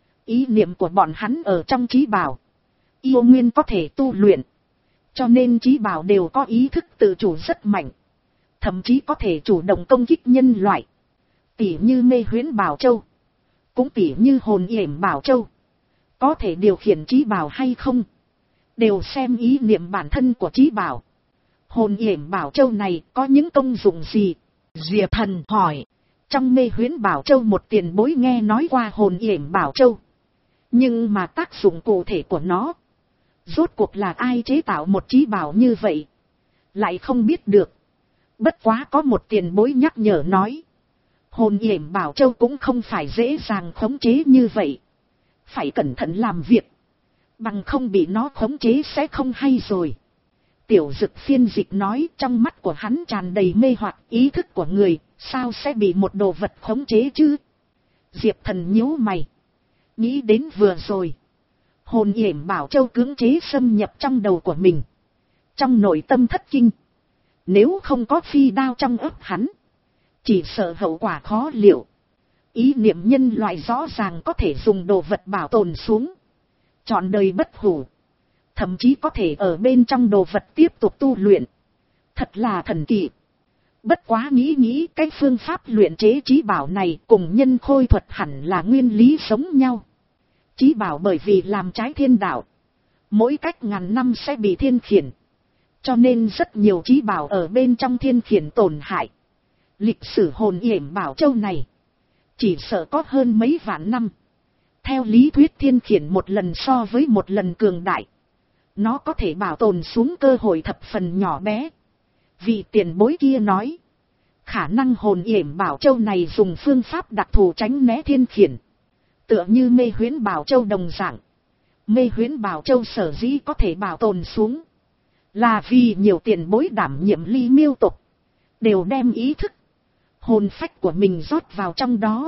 ý niệm của bọn hắn ở trong trí bảo, yêu nguyên có thể tu luyện, cho nên trí bảo đều có ý thức tự chủ rất mạnh, thậm chí có thể chủ động công kích nhân loại. Tỉ như mê huyễn bảo châu, cũng tỉ như hồn yểm bảo châu, có thể điều khiển trí bảo hay không, đều xem ý niệm bản thân của trí bảo. Hồn yểm bảo châu này có những công dụng gì? Diệp Thần hỏi. Trong mê huyễn bảo châu một tiền bối nghe nói qua hồn yểm bảo châu, nhưng mà tác dụng cụ thể của nó, rốt cuộc là ai chế tạo một trí bảo như vậy, lại không biết được. Bất quá có một tiền bối nhắc nhở nói, hồn yểm bảo châu cũng không phải dễ dàng khống chế như vậy, phải cẩn thận làm việc, bằng không bị nó khống chế sẽ không hay rồi. Tiểu Dực phiên dịch nói, trong mắt của hắn tràn đầy mê hoặc, ý thức của người sao sẽ bị một đồ vật khống chế chứ? Diệp Thần nhíu mày, nghĩ đến vừa rồi, hồn yểm bảo châu cưỡng chế xâm nhập trong đầu của mình, trong nội tâm thất kinh. Nếu không có phi đao trong ấp hắn, chỉ sợ hậu quả khó liệu. Ý niệm nhân loại rõ ràng có thể dùng đồ vật bảo tồn xuống, trọn đời bất hủ, thậm chí có thể ở bên trong đồ vật tiếp tục tu luyện, thật là thần kỳ. Bất quá nghĩ nghĩ cái phương pháp luyện chế trí bảo này cùng nhân khôi thuật hẳn là nguyên lý giống nhau. Trí bảo bởi vì làm trái thiên đạo, mỗi cách ngàn năm sẽ bị thiên khiển, cho nên rất nhiều trí bảo ở bên trong thiên khiển tổn hại. Lịch sử hồn yểm bảo châu này chỉ sợ có hơn mấy vạn năm. Theo lý thuyết thiên khiển một lần so với một lần cường đại, nó có thể bảo tồn xuống cơ hội thập phần nhỏ bé. Vị tiền bối kia nói, khả năng hồn yểm bảo châu này dùng phương pháp đặc thù tránh né thiên khiển, tựa như mê huyễn bảo châu đồng dạng. Mê huyễn bảo châu sở dĩ có thể bảo tồn xuống, là vì nhiều tiền bối đảm nhiệm ly miêu tục, đều đem ý thức, hồn phách của mình rót vào trong đó.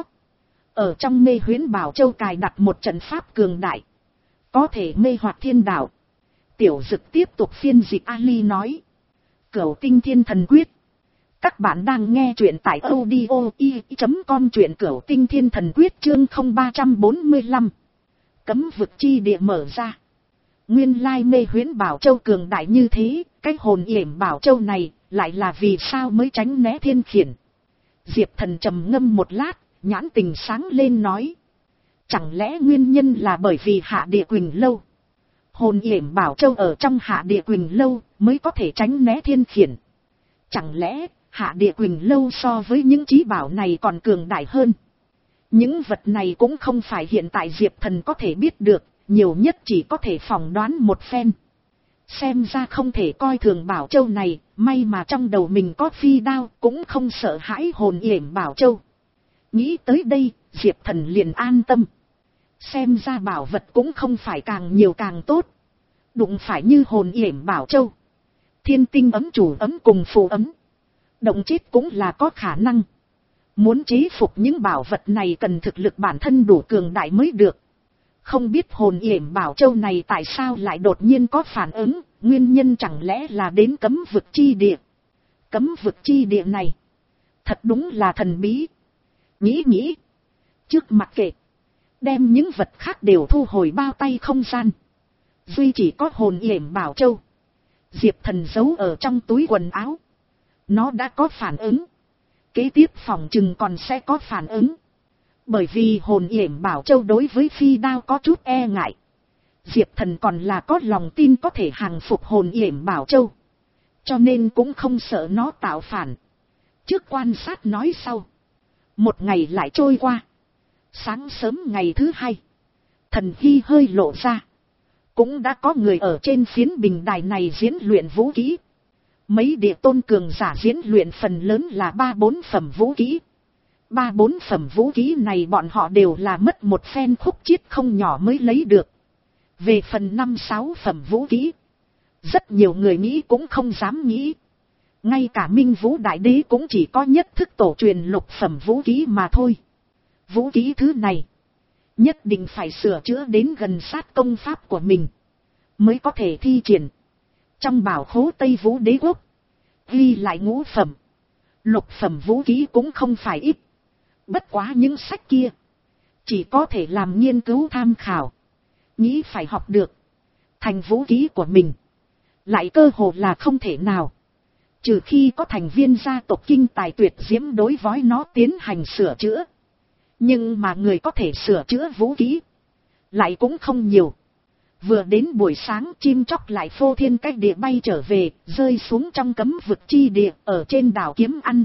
Ở trong mê huyễn bảo châu cài đặt một trận pháp cường đại, có thể mê hoặc thiên đạo. Tiểu Dực tiếp tục phiên dịch Ali nói, Cửu Tinh Thiên Thần Quyết. Các bạn đang nghe truyện tại audio i chấm com, truyện Cửu Tinh Thiên Thần Quyết chương không ba bốn lăm. Cấm vực chi địa mở ra. Nguyên lai mê huyễn bảo châu cường đại như thế, cái hồn yểm bảo châu này lại là vì sao mới tránh né thiên khiển. Diệp Thần trầm ngâm một lát, nhãn tình sáng lên nói, chẳng lẽ nguyên nhân là bởi vì Hạ Địa Quỳnh Lâu? Hồn yểm bảo châu ở trong Hạ Địa Quỳnh Lâu mới có thể tránh né thiên khiển. Chẳng lẽ Hạ Địa Quỳnh Lâu so với những trí bảo này còn cường đại hơn? Những vật này cũng không phải hiện tại Diệp Thần có thể biết được, nhiều nhất chỉ có thể phỏng đoán một phen. Xem ra không thể coi thường bảo châu này, may mà trong đầu mình có phi đao, cũng không sợ hãi hồn yểm bảo châu. Nghĩ tới đây, Diệp Thần liền an tâm. Xem ra bảo vật cũng không phải càng nhiều càng tốt. Đụng phải như hồn yểm bảo châu, thiên tinh ấm chủ ấm cùng phù ấm, động chết cũng là có khả năng. Muốn chế phục những bảo vật này cần thực lực bản thân đủ cường đại mới được. Không biết hồn yểm bảo châu này tại sao lại đột nhiên có phản ứng, nguyên nhân chẳng lẽ là đến cấm vực chi địa. Cấm vực chi địa này thật đúng là thần bí. Nghĩ nghĩ, trước mặt kệ, đem những vật khác đều thu hồi bao tay không gian, duy chỉ có hồn yểm bảo châu, Diệp Thần giấu ở trong túi quần áo. Nó đã có phản ứng, kế tiếp phòng chừng còn sẽ có phản ứng. Bởi vì hồn yểm bảo châu đối với phi đao có chút e ngại, Diệp Thần còn là có lòng tin có thể hàng phục hồn yểm bảo châu, cho nên cũng không sợ nó tạo phản. Trước quan sát nói sau. Một ngày lại trôi qua. Sáng sớm ngày thứ hai, thần hy hơi lộ ra. Cũng đã có người ở trên phiến bình đài này diễn luyện vũ kỹ. Mấy địa tôn cường giả diễn luyện phần lớn là ba bốn phẩm vũ kỹ. Ba bốn phẩm vũ kỹ này bọn họ đều là mất một phen khúc chiết không nhỏ mới lấy được. Về phần năm sáu phẩm vũ kỹ, Rất nhiều người nghĩ cũng không dám nghĩ. Ngay cả Minh Vũ Đại Đế cũng chỉ có nhất thức tổ truyền lục phẩm vũ khí mà thôi. Vũ khí thứ này nhất định phải sửa chữa đến gần sát công pháp của mình mới có thể thi triển. Trong bảo khố Tây Vũ Đế Quốc ghi lại ngũ phẩm, lục phẩm vũ khí cũng không phải ít. Bất quá những sách kia chỉ có thể làm nghiên cứu tham khảo, nghĩ phải học được thành vũ khí của mình lại cơ hồ là không thể nào. Trừ khi có thành viên gia tộc kinh tài tuyệt diễm đối với nó tiến hành sửa chữa. Nhưng mà người có thể sửa chữa vũ khí lại cũng không nhiều. Vừa đến buổi sáng, chim chóc lại phô thiên cách địa bay trở về, rơi xuống trong cấm vực chi địa ở trên đảo Kiếm Ăn.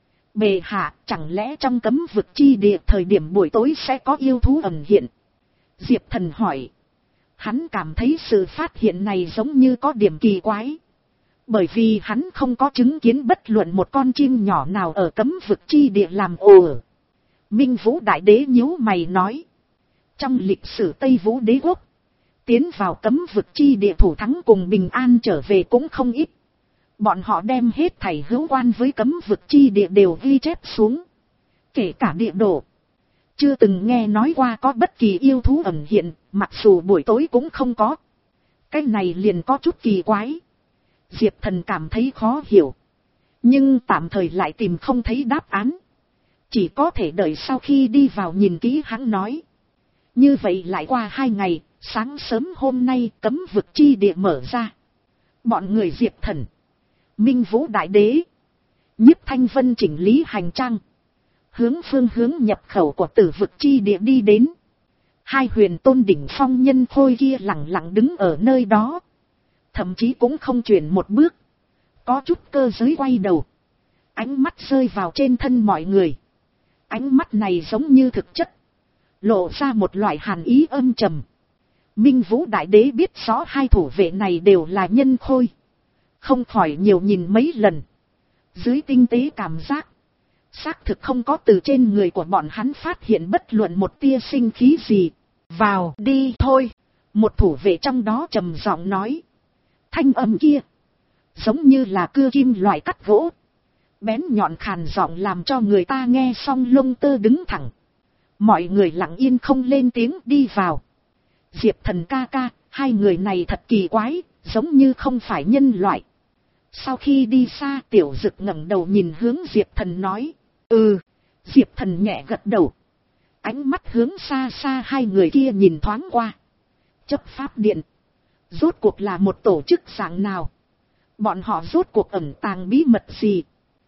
Bệ hạ, chẳng lẽ trong cấm vực chi địa thời điểm buổi tối sẽ có yêu thú ẩn hiện? Diệp Thần hỏi. Hắn cảm thấy sự phát hiện này giống như có điểm kỳ quái. Bởi vì hắn không có chứng kiến bất luận một con chim nhỏ nào ở cấm vực chi địa làm ồ. Minh Vũ Đại Đế nhíu mày nói. Trong lịch sử Tây Vũ Đế Quốc, tiến vào cấm vực chi địa thủ thắng cùng bình an trở về cũng không ít. Bọn họ đem hết thảy hữu quan với cấm vực chi địa đều ghi chép xuống. Kể cả địa đồ. Chưa từng nghe nói qua có bất kỳ yêu thú ẩn hiện, mặc dù buổi tối cũng không có. Cái này liền có chút kỳ quái. Diệp Thần cảm thấy khó hiểu. Nhưng tạm thời lại tìm không thấy đáp án. Chỉ có thể đợi sau khi đi vào nhìn kỹ hắn nói. Như vậy lại qua hai ngày, sáng sớm hôm nay cấm vực chi địa mở ra. Bọn người Diệp Thần, Minh Vũ Đại Đế, Nhiếp Thanh Vân chỉnh lý hành trang, hướng phương hướng nhập khẩu của tử vực chi địa đi đến. Hai huyền tôn đỉnh phong nhân khôi kia lặng lặng đứng ở nơi đó. Thậm chí cũng không chuyển một bước. Có chút cơ giới quay đầu. Ánh mắt rơi vào trên thân mọi người. Ánh mắt này giống như thực chất. Lộ ra một loại hàn ý âm trầm. Minh Vũ Đại Đế biết rõ hai thủ vệ này đều là nhân khôi. Không khỏi nhiều nhìn mấy lần. Dưới tinh tế cảm giác. Xác thực không có từ trên người của bọn hắn phát hiện bất luận một tia sinh khí gì. Vào đi thôi. Một thủ vệ trong đó trầm giọng nói. Thanh âm kia giống như là cưa kim loại cắt gỗ. Bén nhọn khàn giọng làm cho người ta nghe xong lông tơ đứng thẳng. Mọi người lặng yên không lên tiếng đi vào. Diệp Thần ca ca, hai người này thật kỳ quái, giống như không phải nhân loại. Sau khi đi xa, Tiểu Dực ngẩng đầu nhìn hướng Diệp Thần nói. Ừ. Diệp Thần nhẹ gật đầu. Ánh mắt hướng xa xa hai người kia nhìn thoáng qua. Chấp pháp điện. Rốt cuộc là một tổ chức dạng nào? Bọn họ rốt cuộc ẩn tàng bí mật gì?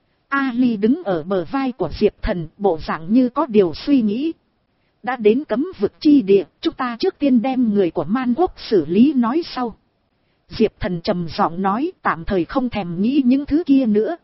Ali đứng ở bờ vai của Diệp Thần, bộ dạng như có điều suy nghĩ. Đã đến cấm vực chi địa, chúng ta trước tiên đem người của Man Quốc xử lý nói sau. Diệp Thần trầm giọng nói, tạm thời không thèm nghĩ những thứ kia nữa.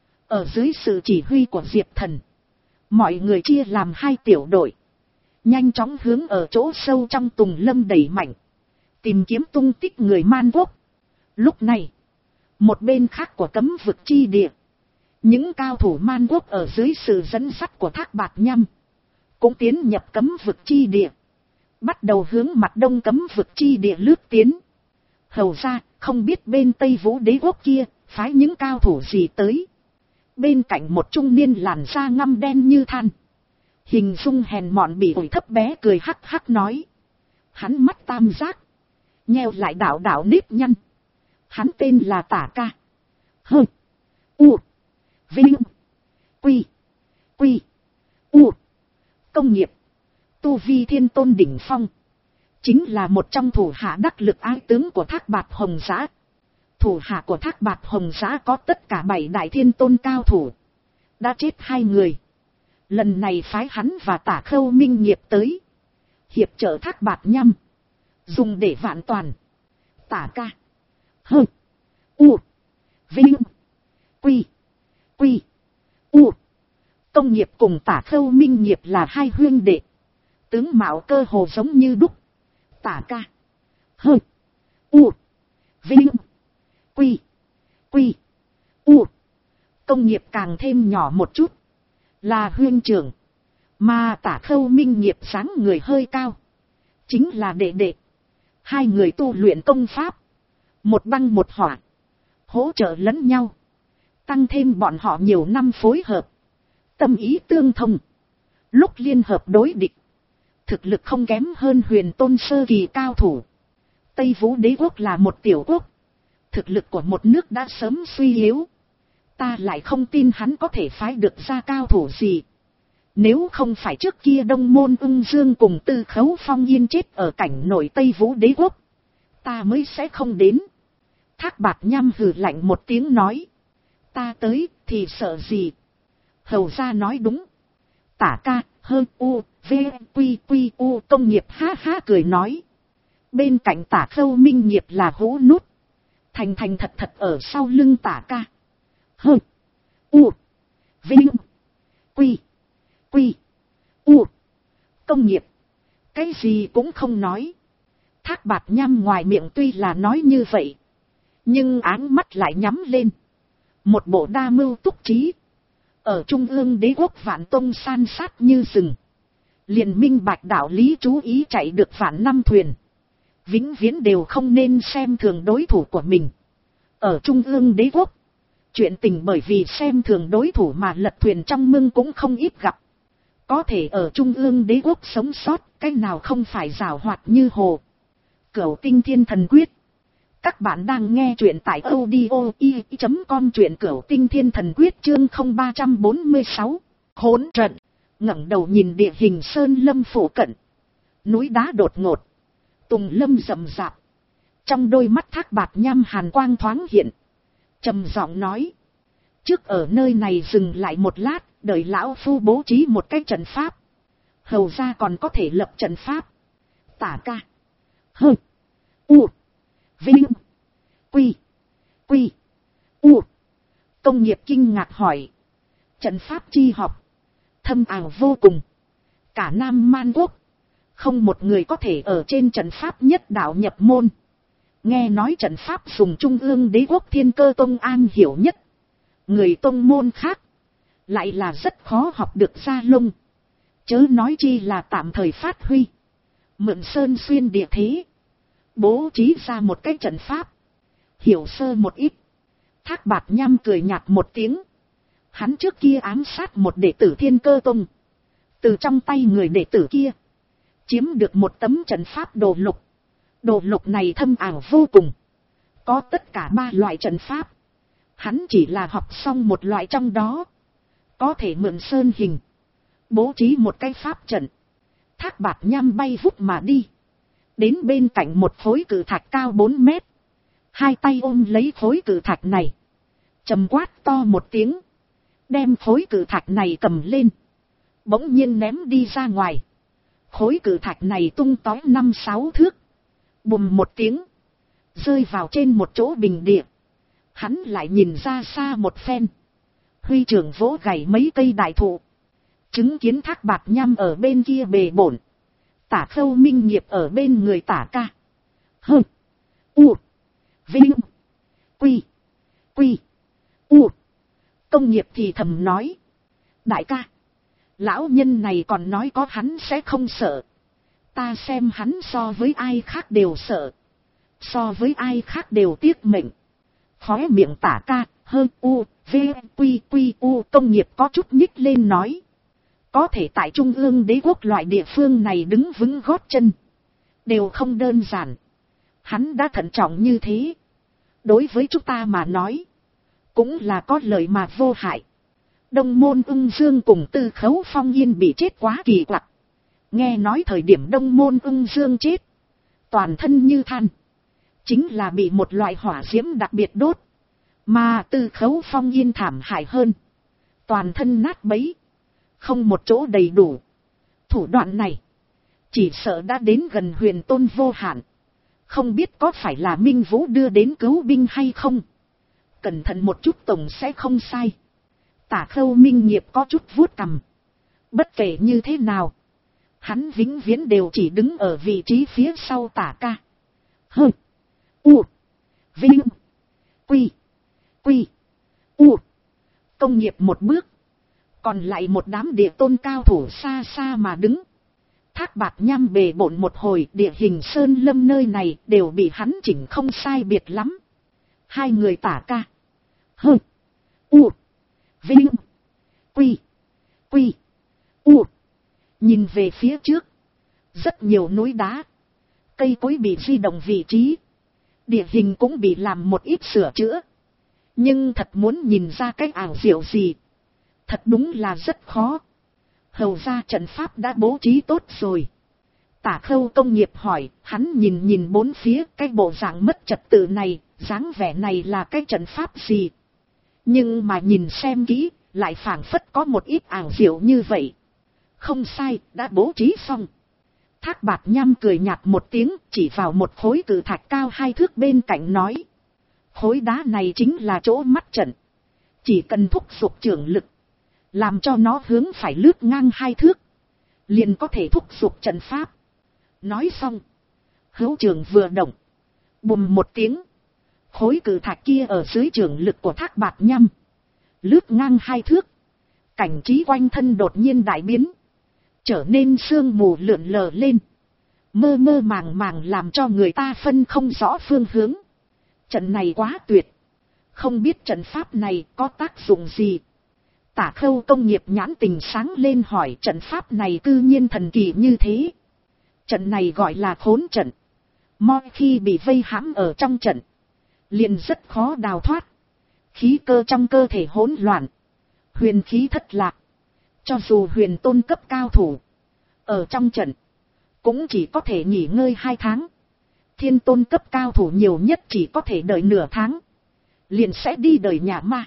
Ở dưới sự chỉ huy của Diệp Thần, mọi người chia làm hai tiểu đội. Nhanh chóng hướng ở chỗ sâu trong tùng lâm đẩy mạnh. Tìm kiếm tung tích người Man Quốc. Lúc này, một bên khác của cấm vực chi địa, những cao thủ Man Quốc ở dưới sự dẫn dắt của Thác Bạt Nhăm cũng tiến nhập cấm vực chi địa. Bắt đầu hướng mặt đông cấm vực chi địa lướt tiến. Hầu ra, không biết bên Tây Vũ Đế Quốc kia, phái những cao thủ gì tới. Bên cạnh một trung niên làn da ngăm đen như than. Hình dung hèn mọn bị ổi thấp bé cười hắc hắc nói. Hắn mắt tam giác. Nheo lại đảo đảo nếp nhăn. Hắn tên là Tả Ca. Hơ. U. Vinh. Quy. Quy. U. Công nghiệp. Tu vi thiên tôn đỉnh phong. Chính là một trong thủ hạ đắc lực ái tướng của Thác Bạt Hồng Giã. Thủ hạ của Thác Bạt Hồng Giã có tất cả bảy đại thiên tôn cao thủ. Đã chết hai người. Lần này phái hắn và Tả Khâu Minh Nghiệp tới. Hiệp trợ Thác Bạt Nhăm. Dùng để vạn toàn. Tả Ca. Hơ. U. Vinh. Quy. Quy. U. Công nghiệp cùng Tả Khâu Minh Nghiệp là hai huynh đệ. Tướng mạo cơ hồ giống như đúc. Tả Ca. Hơ. U. Vinh. Quy. Quy. U. Công nghiệp càng thêm nhỏ một chút. Là huynh trưởng. Mà Tả Khâu Minh Nghiệp dáng người hơi cao. Chính là đệ đệ. Hai người tu luyện công pháp. một băng một hỏa, hỗ trợ lẫn nhau, tăng thêm bọn họ nhiều năm phối hợp, tâm ý tương thông, lúc liên hợp đối địch, thực lực không kém hơn huyền tôn sơ kỳ cao thủ. Tây Vũ đế quốc là một tiểu quốc, thực lực của một nước đã sớm suy yếu, ta lại không tin hắn có thể phái được ra cao thủ gì. Nếu không phải trước kia Đông Môn Ưng Dương cùng Tư Khấu Phong Yên chết ở cảnh nội Tây Vũ đế quốc, ta mới sẽ không đến. Thác Bạt Nham hừ lạnh một tiếng nói, ta tới thì sợ gì. Hầu ra nói đúng. Tả ca hơn u v q q u công nghiệp ha ha cười nói. Bên cạnh Tả Khâu Minh Nghiệp là hũ nút, thành thành thật thật ở sau lưng Tả ca hơn u vinh quy quy u công nghiệp cái gì cũng không nói. Thác Bạt Nham ngoài miệng tuy là nói như vậy, nhưng áng mắt lại nhắm lên, một bộ đa mưu túc trí. Ở trung ương đế quốc Vạn Tông san sát như rừng, liền minh bạch đạo lý chú ý chạy được vạn năm thuyền, vĩnh viễn đều không nên xem thường đối thủ của mình. Ở trung ương đế quốc, chuyện tình bởi vì xem thường đối thủ mà lật thuyền trong mương cũng không ít gặp. Có thể ở trung ương đế quốc sống sót, cái nào không phải giàu hoạt như hồ. Cửu Tinh Thiên Thần Quyết. Các bạn đang nghe truyện tại audio i chấm com, truyện Cửu Tinh Thiên Thần Quyết chương không ba bốn sáu. Hỗn trận. Ngẩng đầu nhìn địa hình sơn lâm phủ cận. Núi đá đột ngột, tùng lâm rậm rạp. Trong đôi mắt Thác Bạt Nham hàn quang thoáng hiện, trầm giọng nói, trước ở nơi này dừng lại một lát, đợi lão phu bố trí một cái trận pháp. Hầu ra còn có thể lập trận pháp. Tả ca hơn u vinh quy quy u công nghiệp kinh ngạc hỏi, trận pháp chi học thâm ảo vô cùng, cả Nam Man quốc không một người có thể ở trên trận pháp nhất đạo nhập môn. Nghe nói trận pháp dùng trung ương đế quốc Thiên Cơ Tông an hiểu nhất, người tông môn khác lại là rất khó học được ra lông, chớ nói chi là tạm thời phát huy. Mượn sơn xuyên địa thế, bố trí ra một cái trận pháp, hiểu sơ một ít. Thác Bạt Nham cười nhạt một tiếng, hắn trước kia ám sát một đệ tử Thiên Cơ Tông, từ trong tay người đệ tử kia chiếm được một tấm trận pháp đồ lục. Đồ lục này thâm ảo vô cùng, có tất cả ba loại trận pháp, hắn chỉ là học xong một loại trong đó, có thể mượn sơn hình bố trí một cái pháp trận. Thác Bạt Nham bay vút mà đi, đến bên cạnh một khối cự thạch cao bốn mét, hai tay ôm lấy khối cự thạch này, trầm quát to một tiếng, đem khối cự thạch này cầm lên, bỗng nhiên ném đi ra ngoài. Khối cự thạch này tung tói năm sáu thước, bùm một tiếng rơi vào trên một chỗ bình địa. Hắn lại nhìn ra xa một phen, huy trưởng vỗ gảy mấy cây đại thụ, chứng kiến Thác Bạt Nham ở bên kia bề bổn, Tả Khâu Minh Nghiệp ở bên người Tả ca hơn u vinh quy quy u công nghiệp thì thầm nói, đại ca, lão nhân này còn nói có hắn sẽ không sợ, ta xem hắn so với ai khác đều sợ, so với ai khác đều tiếc mệnh. Khóe miệng Tả ca hơn u v q q u công nghiệp có chút nhích lên nói, có thể tại trung ương đế quốc loại địa phương này đứng vững gót chân đều không đơn giản. Hắn đã thận trọng như thế, đối với chúng ta mà nói cũng là có lợi mà vô hại. Đông Môn Ưng Dương cùng Tư Khấu Phong Yên bị chết quá kỳ quặc. Nghe nói thời điểm Đông Môn Ưng Dương chết, toàn thân như than, chính là bị một loại hỏa diễm đặc biệt đốt. Mà Tư Khấu Phong Yên thảm hại hơn, toàn thân nát bấy, không một chỗ đầy đủ. Thủ đoạn này chỉ sợ đã đến gần huyền tôn vô hạn, không biết có phải là Minh Vũ đưa đến cứu binh hay không. Cẩn thận một chút tổng sẽ không sai. Tả Khâu Minh Nghiệp có chút vuốt cằm. Bất kể như thế nào, hắn vĩnh viễn đều chỉ đứng ở vị trí phía sau Tả ca hơn u vinh quy quy u công nghiệp một bước, còn lại một đám địa tôn cao thủ xa xa mà đứng. Thác Bạt Nham bề bộn một hồi, địa hình sơn lâm nơi này đều bị hắn chỉnh không sai biệt lắm. Hai người tả ca. Hơ. U. Vinh. Quy. Quy. U. Nhìn về phía trước. Rất nhiều núi đá. Cây cối bị di động vị trí. Địa hình cũng bị làm một ít sửa chữa. Nhưng thật muốn nhìn ra cái ảo diệu gì. Thật đúng là rất khó. Hầu ra trận pháp đã bố trí tốt rồi. Tả Khâu Công Nghiệp hỏi, hắn nhìn nhìn bốn phía, cái bộ dạng mất trật tự này, dáng vẻ này là cái trận pháp gì. Nhưng mà nhìn xem kỹ, lại phảng phất có một ít ảo diệu như vậy. Không sai, đã bố trí xong. Thác Bạt Nham cười nhạt một tiếng, chỉ vào một khối cự thạch cao hai thước bên cạnh nói. Khối đá này chính là chỗ mắt trận. Chỉ cần thúc giục trưởng lực, làm cho nó hướng phải lướt ngang hai thước, liền có thể thúc giục trận pháp. Nói xong, hữu trưởng vừa động, bùm một tiếng, khối cự thạch kia ở dưới trưởng lực của Thác Bạt Nham, lướt ngang hai thước, cảnh trí quanh thân đột nhiên đại biến, trở nên sương mù lượn lờ lên, mơ mơ màng màng làm cho người ta phân không rõ phương hướng. Trận này quá tuyệt, không biết trận pháp này có tác dụng gì. Tả Khâu Công Nghiệp nhãn tình sáng lên hỏi, trận pháp này cư nhiên thần kỳ như thế. Trận này gọi là khốn trận. Mọi khi bị vây hãm ở trong trận, liền rất khó đào thoát. Khí cơ trong cơ thể hỗn loạn, huyền khí thất lạc. Cho dù huyền tôn cấp cao thủ, ở trong trận, cũng chỉ có thể nghỉ ngơi hai tháng. Thiên tôn cấp cao thủ nhiều nhất chỉ có thể đợi nửa tháng, liền sẽ đi đời nhà ma.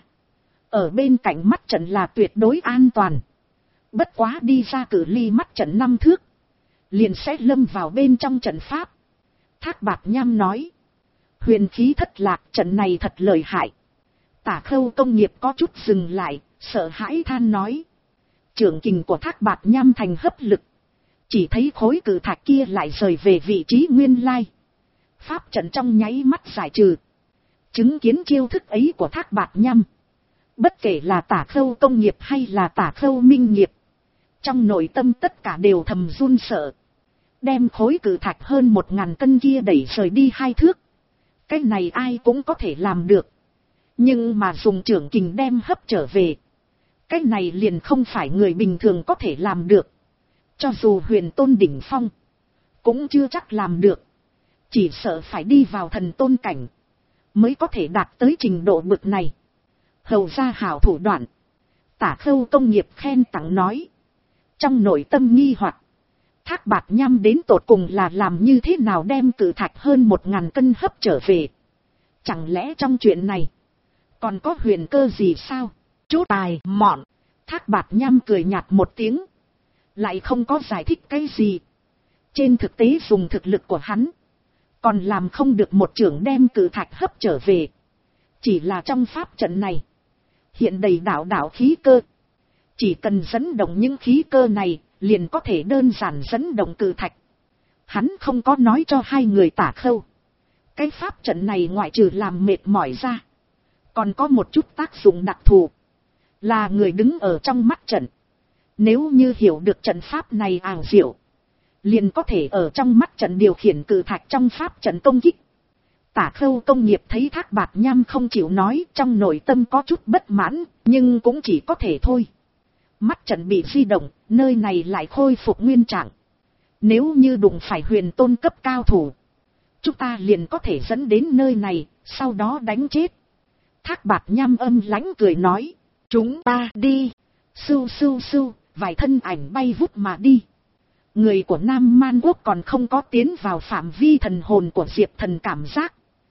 Ở bên cạnh mắt trận là tuyệt đối an toàn. Bất quá đi ra cự ly mắt trận năm thước, liền sẽ lâm vào bên trong trận pháp. Thác Bạt Nham nói. Huyền khí thất lạc, trận này thật lợi hại. Tả Khâu Công Nghiệp có chút dừng lại, sợ hãi than nói. Trưởng kình của Thác Bạt Nham thành hấp lực. Chỉ thấy khối cự thạch kia lại rời về vị trí nguyên lai. Pháp trận trong nháy mắt giải trừ. Chứng kiến chiêu thức ấy của Thác Bạt Nham, bất kể là Tả Khâu Công Nghiệp hay là Tả Khâu Minh Nghiệp, trong nội tâm tất cả đều thầm run sợ. Đem khối cự thạch hơn một ngàn cân kia đẩy rời đi hai thước. Cái này ai cũng có thể làm được. Nhưng mà dùng trưởng kình đem hấp trở về, cái này liền không phải người bình thường có thể làm được. Cho dù huyền tôn đỉnh phong, cũng chưa chắc làm được. Chỉ sợ phải đi vào thần tôn cảnh, mới có thể đạt tới trình độ bực này. Hầu ra hảo thủ đoạn. Tả Khâu Công Nghiệp khen tặng nói. Trong nội tâm nghi hoặc, Thác Bạt Nham đến tột cùng là làm như thế nào đem cự thạch hơn một ngàn cân hấp trở về. Chẳng lẽ trong chuyện này còn có huyền cơ gì sao? Chú tài mọn. Thác Bạt Nham cười nhạt một tiếng, lại không có giải thích cái gì. Trên thực tế dùng thực lực của hắn, còn làm không được một trưởng đem cự thạch hấp trở về. Chỉ là trong pháp trận này hiện đầy đạo đạo khí cơ, chỉ cần dẫn động những khí cơ này, liền có thể đơn giản dẫn động cự thạch. Hắn không có nói cho hai người Tả Khâu. Cái pháp trận này ngoại trừ làm mệt mỏi ra, còn có một chút tác dụng đặc thù, là người đứng ở trong mắt trận. Nếu như hiểu được trận pháp này ảo diệu, liền có thể ở trong mắt trận điều khiển cự thạch trong pháp trận công kích. Tả Khâu Công Nghiệp thấy Thác Bạt Nham không chịu nói, trong nội tâm có chút bất mãn, nhưng cũng chỉ có thể thôi. Mắt trận bị di động, nơi này lại khôi phục nguyên trạng. Nếu như đụng phải huyền tôn cấp cao thủ, chúng ta liền có thể dẫn đến nơi này, sau đó đánh chết. Thác Bạt Nham âm lãnh cười nói. Chúng ta đi. Sưu sưu sưu, vài thân ảnh bay vút mà đi. Người của Nam Man Quốc còn không có tiến vào phạm vi thần hồn của Diệp Thần cảm giác.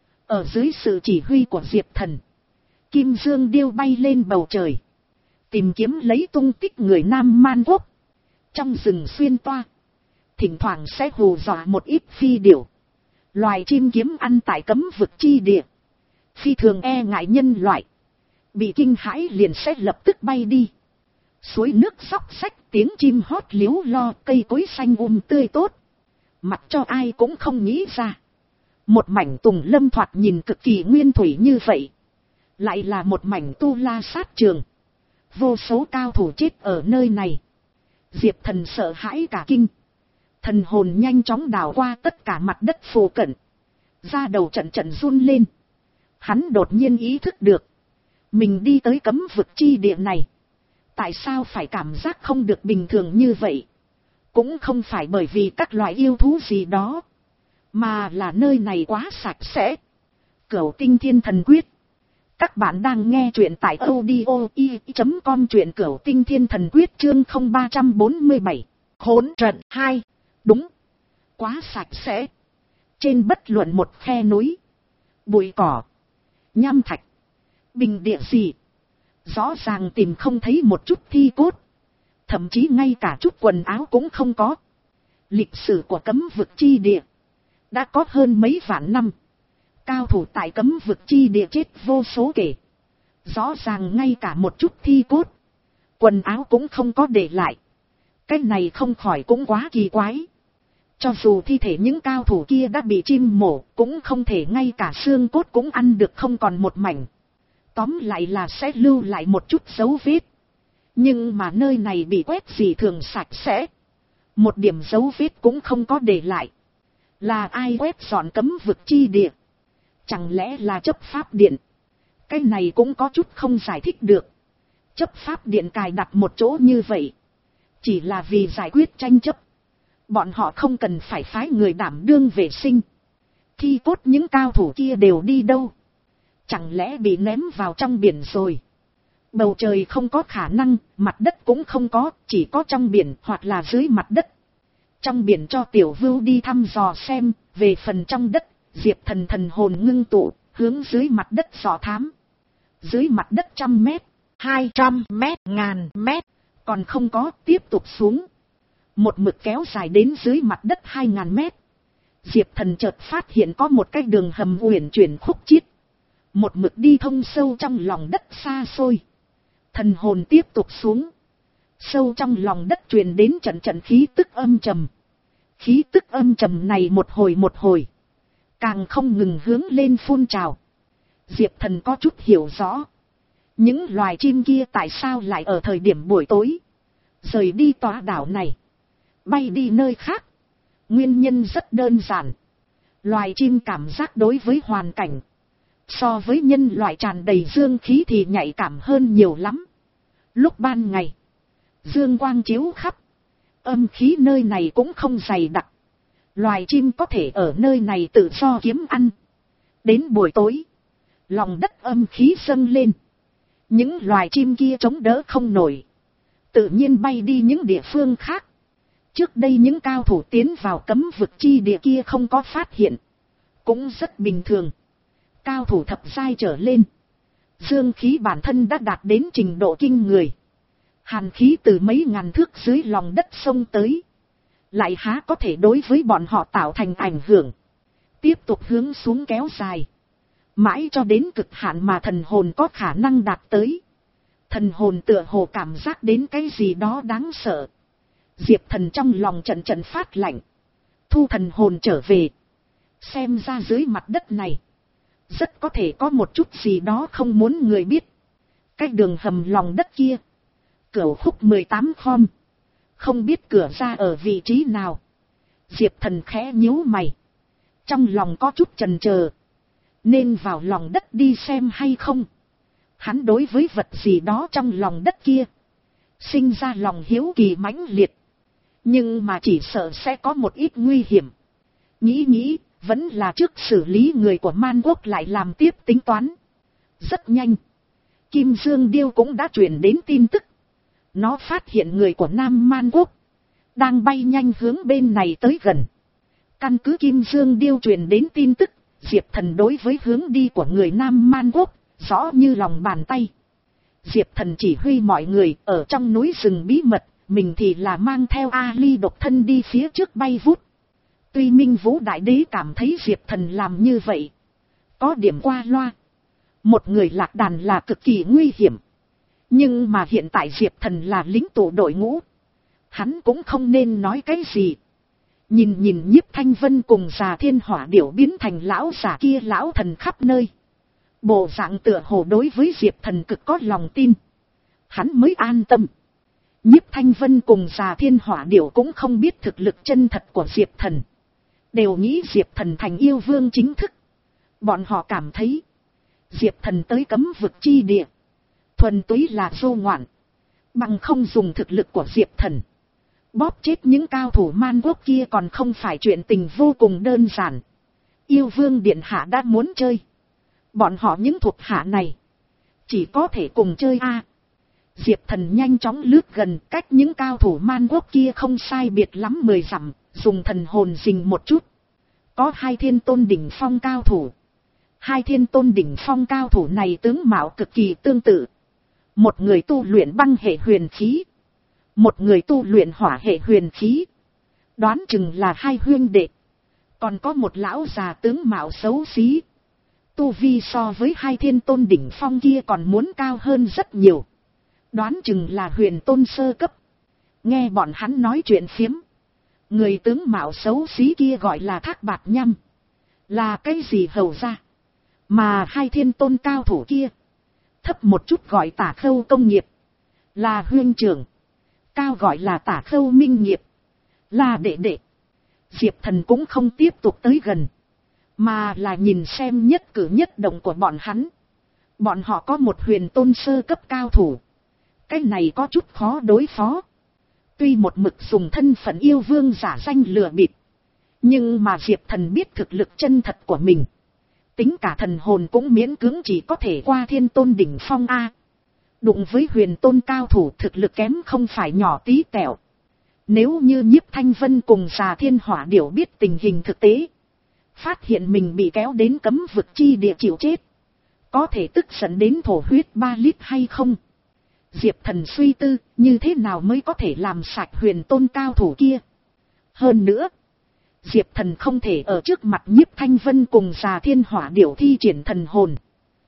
Ở dưới sự chỉ huy của Diệp Thần, Kim Dương Điêu bay lên bầu trời, tìm kiếm lấy tung tích người Nam Man Quốc. Trong rừng xuyên toa, thỉnh thoảng sẽ hù dọa một ít phi điểu. Loài chim kiếm ăn tại cấm vực chi địa, phi thường e ngại nhân loại, bị kinh hãi liền sẽ lập tức bay đi. Suối nước xóc xách, tiếng chim hót líu lo, cây cối xanh um tươi tốt. Mặc cho ai cũng không nghĩ ra, một mảnh tùng lâm thoạt nhìn cực kỳ nguyên thủy như vậy, lại là một mảnh tu la sát trường. Vô số cao thủ chết ở nơi này. Diệp Thần sợ hãi cả kinh. Thần hồn nhanh chóng đảo qua tất cả mặt đất phù cận. Da đầu trận trận run lên. Hắn đột nhiên ý thức được. Mình đi tới cấm vực chi địa này. Tại sao phải cảm giác không được bình thường như vậy? Cũng không phải bởi vì các loại yêu thú gì đó. Mà là nơi này quá sạch sẽ. Cửu Tinh Thiên Thần Quyết. Các bạn đang nghe truyện tại audio i chấm com, truyện Cửu Tinh Thiên Thần Quyết chương không ba bốn bảy. Hỗn trận hai. Đúng. Quá sạch sẽ. Trên bất luận một khe núi, bụi cỏ, nham thạch, bình địa gì, rõ ràng tìm không thấy một chút thi cốt. Thậm chí ngay cả chút quần áo cũng không có. Lịch sử của cấm vực chi địa đã có hơn mấy vạn năm. Cao thủ tại cấm vực chi địa chết vô số kể. Rõ ràng ngay cả một chút thi cốt, quần áo cũng không có để lại. Cái này không khỏi cũng quá kỳ quái. Cho dù thi thể những cao thủ kia đã bị chim mổ, cũng không thể ngay cả xương cốt cũng ăn được không còn một mảnh. Tóm lại là sẽ lưu lại một chút dấu vết. Nhưng mà nơi này bị quét gì thường sạch sẽ. Một điểm dấu vết cũng không có để lại. Là ai quét dọn cấm vực chi địa? Chẳng lẽ là chấp pháp điện? Cái này cũng có chút không giải thích được. Chấp pháp điện cài đặt một chỗ như vậy, chỉ là vì giải quyết tranh chấp. Bọn họ không cần phải phái người đảm đương vệ sinh. Thi cốt những cao thủ kia đều đi đâu? Chẳng lẽ bị ném vào trong biển rồi? Bầu trời không có khả năng, mặt đất cũng không có, chỉ có trong biển hoặc là dưới mặt đất. Trong biển cho Tiểu Vưu đi thăm dò xem, về phần trong đất, Diệp Thần thần hồn ngưng tụ, hướng dưới mặt đất dò thám. Dưới mặt đất trăm mét, hai trăm mét, ngàn mét, còn không có, tiếp tục xuống. Một mực kéo dài đến dưới mặt đất hai ngàn mét. Diệp Thần chợt phát hiện có một cái đường hầm uyển chuyển khúc chiết. Một mực đi thông sâu trong lòng đất xa xôi. Thần hồn tiếp tục xuống. Sâu trong lòng đất truyền đến trận trận khí tức âm trầm. Khí tức âm trầm này một hồi một hồi, càng không ngừng hướng lên phun trào. Diệp Thần có chút hiểu rõ. Những loài chim kia tại sao lại ở thời điểm buổi tối rời đi tòa đảo này, bay đi nơi khác. Nguyên nhân rất đơn giản. Loài chim cảm giác đối với hoàn cảnh so với nhân loại tràn đầy dương khí thì nhạy cảm hơn nhiều lắm. Lúc ban ngày, dương quang chiếu khắp, âm khí nơi này cũng không dày đặc. Loài chim có thể ở nơi này tự do kiếm ăn. Đến buổi tối, lòng đất âm khí dâng lên. Những loài chim kia chống đỡ không nổi, tự nhiên bay đi những địa phương khác. Trước đây những cao thủ tiến vào cấm vực chi địa kia không có phát hiện, cũng rất bình thường. Cao thủ thập giai trở lên, dương khí bản thân đã đạt đến trình độ kinh người. Hàn khí từ mấy ngàn thước dưới lòng đất sông tới, lại há có thể đối với bọn họ tạo thành ảnh hưởng. Tiếp tục hướng xuống kéo dài, mãi cho đến cực hạn mà thần hồn có khả năng đạt tới. Thần hồn tựa hồ cảm giác đến cái gì đó đáng sợ. Diệp Thần trong lòng trận trận phát lạnh. Thu thần hồn trở về. Xem ra dưới mặt đất này rất có thể có một chút gì đó không muốn người biết. Cái đường hầm lòng đất kia, cửa khúc mười tám khom, không biết cửa ra ở vị trí nào. Diệp Thần khẽ nhíu mày, trong lòng có chút chần chờ, nên vào lòng đất đi xem hay không. Hắn đối với vật gì đó trong lòng đất kia sinh ra lòng hiếu kỳ mãnh liệt, nhưng mà chỉ sợ sẽ có một ít nguy hiểm. Nghĩ nghĩ, vẫn là trước xử lý người của Man Quốc lại làm tiếp tính toán. Rất nhanh, Kim Dương Điêu cũng đã truyền đến tin tức. Nó phát hiện người của Nam Man Quốc đang bay nhanh hướng bên này tới gần. Căn cứ Kim Dương Điêu truyền đến tin tức, Diệp Thần đối với hướng đi của người Nam Man Quốc rõ như lòng bàn tay. Diệp Thần chỉ huy mọi người ở trong núi rừng bí mật, mình thì là mang theo Ali độc thân đi phía trước bay vút. Tuy Minh Vũ Đại Đế cảm thấy Diệp Thần làm như vậy có điểm qua loa, một người lạc đàn là cực kỳ nguy hiểm. Nhưng mà hiện tại Diệp Thần là lính tổ đội ngũ, hắn cũng không nên nói cái gì. Nhìn nhìn Nhiếp Thanh Vân cùng Già Thiên Hỏa Điểu biến thành lão già kia lão thần khắp nơi, bộ dạng tựa hồ đối với Diệp Thần cực có lòng tin, hắn mới an tâm. Nhiếp Thanh Vân cùng Già Thiên Hỏa Điểu cũng không biết thực lực chân thật của Diệp Thần. Đều nghĩ Diệp Thần thành yêu vương chính thức. Bọn họ cảm thấy Diệp Thần tới cấm vực chi địa thuần túy là vô ngoạn. Bằng không dùng thực lực của Diệp Thần bóp chết những cao thủ man quốc kia còn không phải chuyện tình vô cùng đơn giản. Yêu vương điện hạ đã muốn chơi, bọn họ những thuộc hạ này chỉ có thể cùng chơi a. Diệp Thần nhanh chóng lướt gần, cách những cao thủ man quốc kia không sai biệt lắm mười dặm, dùng thần hồn rình một chút. Có hai thiên tôn đỉnh phong cao thủ. Hai thiên tôn đỉnh phong cao thủ này tướng mạo cực kỳ tương tự. Một người tu luyện băng hệ huyền khí, một người tu luyện hỏa hệ huyền khí. Đoán chừng là hai huynh đệ. Còn có một lão già tướng mạo xấu xí. Tu vi so với hai thiên tôn đỉnh phong kia còn muốn cao hơn rất nhiều. Đoán chừng là huyền tôn sơ cấp. Nghe bọn hắn nói chuyện phiếm. Người tướng mạo xấu xí kia gọi là Thác Bạt Nhăm. Là cái gì hầu ra. Mà hai thiên tôn cao thủ kia thấp một chút gọi Tả Khâu Công Nghiệp. Là huynh trưởng. Cao gọi là Tả Khâu Minh Nghiệp. Là đệ đệ. Diệp Thần cũng không tiếp tục tới gần. Mà là nhìn xem nhất cử nhất động của bọn hắn. Bọn họ có một huyền tôn sơ cấp cao thủ. Cái này có chút khó đối phó. Tuy một mực dùng thân phận yêu vương giả danh lừa bịp. Nhưng mà Diệp Thần biết thực lực chân thật của mình. Tính cả thần hồn cũng miễn cưỡng chỉ có thể qua thiên tôn đỉnh phong A. Đụng với huyền tôn cao thủ thực lực kém không phải nhỏ tí tẹo. Nếu như Nhiếp Thanh Vân cùng Già Thiên Hỏa Điểu biết tình hình thực tế. Phát hiện mình bị kéo đến cấm vực chi địa chịu chết. Có thể tức giận đến thổ huyết ba lít hay không? Diệp Thần suy tư như thế nào mới có thể làm sạch huyền tôn cao thủ kia. Hơn nữa. Diệp Thần không thể ở trước mặt Nhiếp Thanh Vân cùng Già Thiên Hỏa Điểu thi triển thần hồn.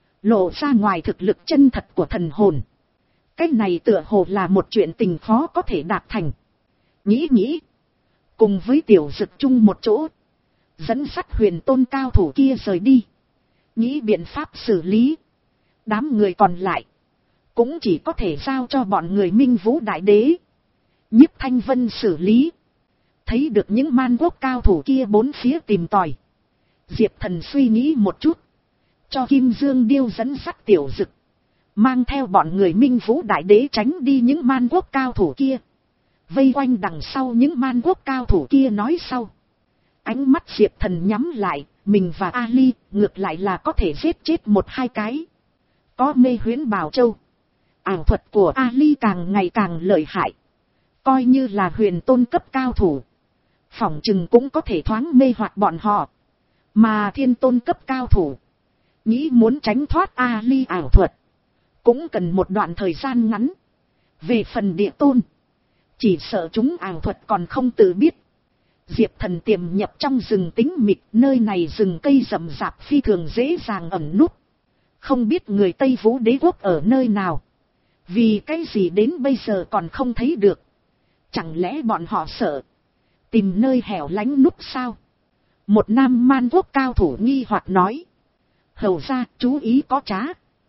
Lộ ra ngoài thực lực chân thật của thần hồn. Cái này tựa hồ là một chuyện tình khó có thể đạt thành. Nghĩ nghĩ. Cùng với Tiểu Dực chung một chỗ. Dẫn dắt huyền tôn cao thủ kia rời đi. Nghĩ biện pháp xử lý. Đám người còn lại. Cũng chỉ có thể giao cho bọn người Minh Vũ Đại Đế. Nhiếp Thanh Vân xử lý. Thấy được những man quốc cao thủ kia bốn phía tìm tòi. Diệp Thần suy nghĩ một chút. Cho Kim Dương Điêu dẫn dắt Tiểu Dực. Mang theo bọn người Minh Vũ Đại Đế tránh đi những man quốc cao thủ kia. Vây quanh đằng sau những man quốc cao thủ kia nói sau. Ánh mắt Diệp Thần nhắm lại. Mình và Ali ngược lại là có thể giết chết một hai cái. Có mê huyễn Bảo Châu. Ảo thuật của Ali càng ngày càng lợi hại. Coi như là huyền tôn cấp cao thủ. Phỏng chừng cũng có thể thoáng mê hoặc bọn họ. Mà thiên tôn cấp cao thủ. Nghĩ muốn tránh thoát Ali ảo thuật. Cũng cần một đoạn thời gian ngắn. Về phần địa tôn. Chỉ sợ chúng ảo thuật còn không tự biết. Diệp Thần tiềm nhập trong rừng tĩnh mịch. Nơi này rừng cây rậm rạp phi thường dễ dàng ẩn núp. Không biết người Tây Vũ Đế quốc ở nơi nào. Vì cái gì đến bây giờ còn không thấy được. Chẳng lẽ bọn họ sợ. Tìm nơi hẻo lánh núp sao. Một nam man quốc cao thủ nghi hoặc nói. Hầu ra chú ý có trá.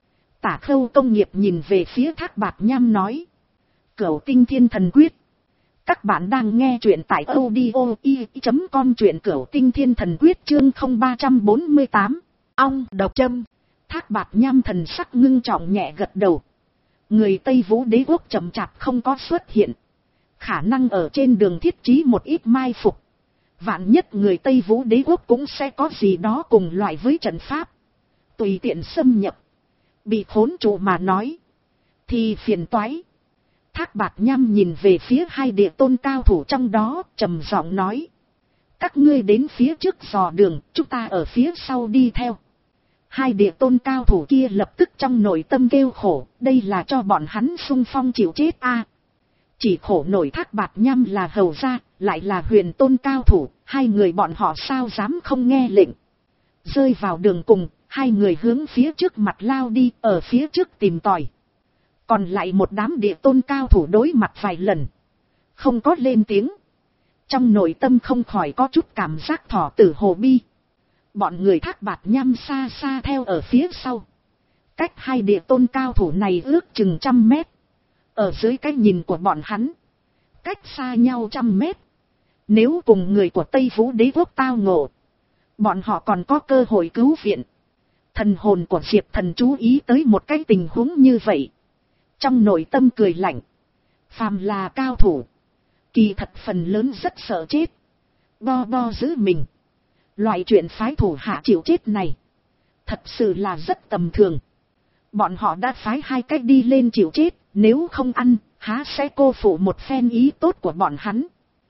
Tả Khâu Công Nghiệp nhìn về phía Thác Bạt Nham nói. Cửu Tinh Thiên Thần Quyết. Các bạn đang nghe truyện tại audio i chấm com truyện Cửu Tinh Thiên Thần Quyết chương không ba bốn tám. Ong độc châm. Thác Bạt Nham thần sắc ngưng trọng nhẹ gật đầu. Người Tây Vũ Đế quốc chậm chạp không có xuất hiện. Khả năng ở trên đường thiết trí một ít mai phục. Vạn nhất người Tây Vũ Đế quốc cũng sẽ có gì đó cùng loại với trận pháp. Tùy tiện xâm nhập. Bị khốn trụ mà nói. Thì phiền toái. Thác Bạt Nham nhìn về phía hai địa tôn cao thủ trong đó, trầm giọng nói. Các ngươi đến phía trước dò đường, chúng ta ở phía sau đi theo. Hai địa tôn cao thủ kia lập tức trong nội tâm kêu khổ, đây là cho bọn hắn xung phong chịu chết a. À, chỉ khổ nổi Thác Bạt Nham là hầu gia, lại là huyền tôn cao thủ, hai người bọn họ sao dám không nghe lệnh. Rơi vào đường cùng, hai người hướng phía trước mặt lao đi, ở phía trước tìm tòi. Còn lại một đám địa tôn cao thủ đối mặt vài lần. Không có lên tiếng. Trong nội tâm không khỏi có chút cảm giác thỏ tử hồ bi. Bọn người Thác Bạt Nham xa xa theo ở phía sau. Cách hai địa tôn cao thủ này ước chừng trăm mét. Ở dưới cái nhìn của bọn hắn, cách xa nhau trăm mét, nếu cùng người của Tây Vũ đế quốc tao ngộ, bọn họ còn có cơ hội cứu viện. Thần hồn của Diệp Thần chú ý tới một cái tình huống như vậy, trong nội tâm cười lạnh. Phàm là cao thủ, kỳ thật phần lớn rất sợ chết, bo bo giữ mình. Loại chuyện phái thủ hạ chịu chết này, thật sự là rất tầm thường. Bọn họ đã phái hai cách đi lên chịu chết, nếu không ăn, há sẽ cô phụ một phen ý tốt của bọn hắn.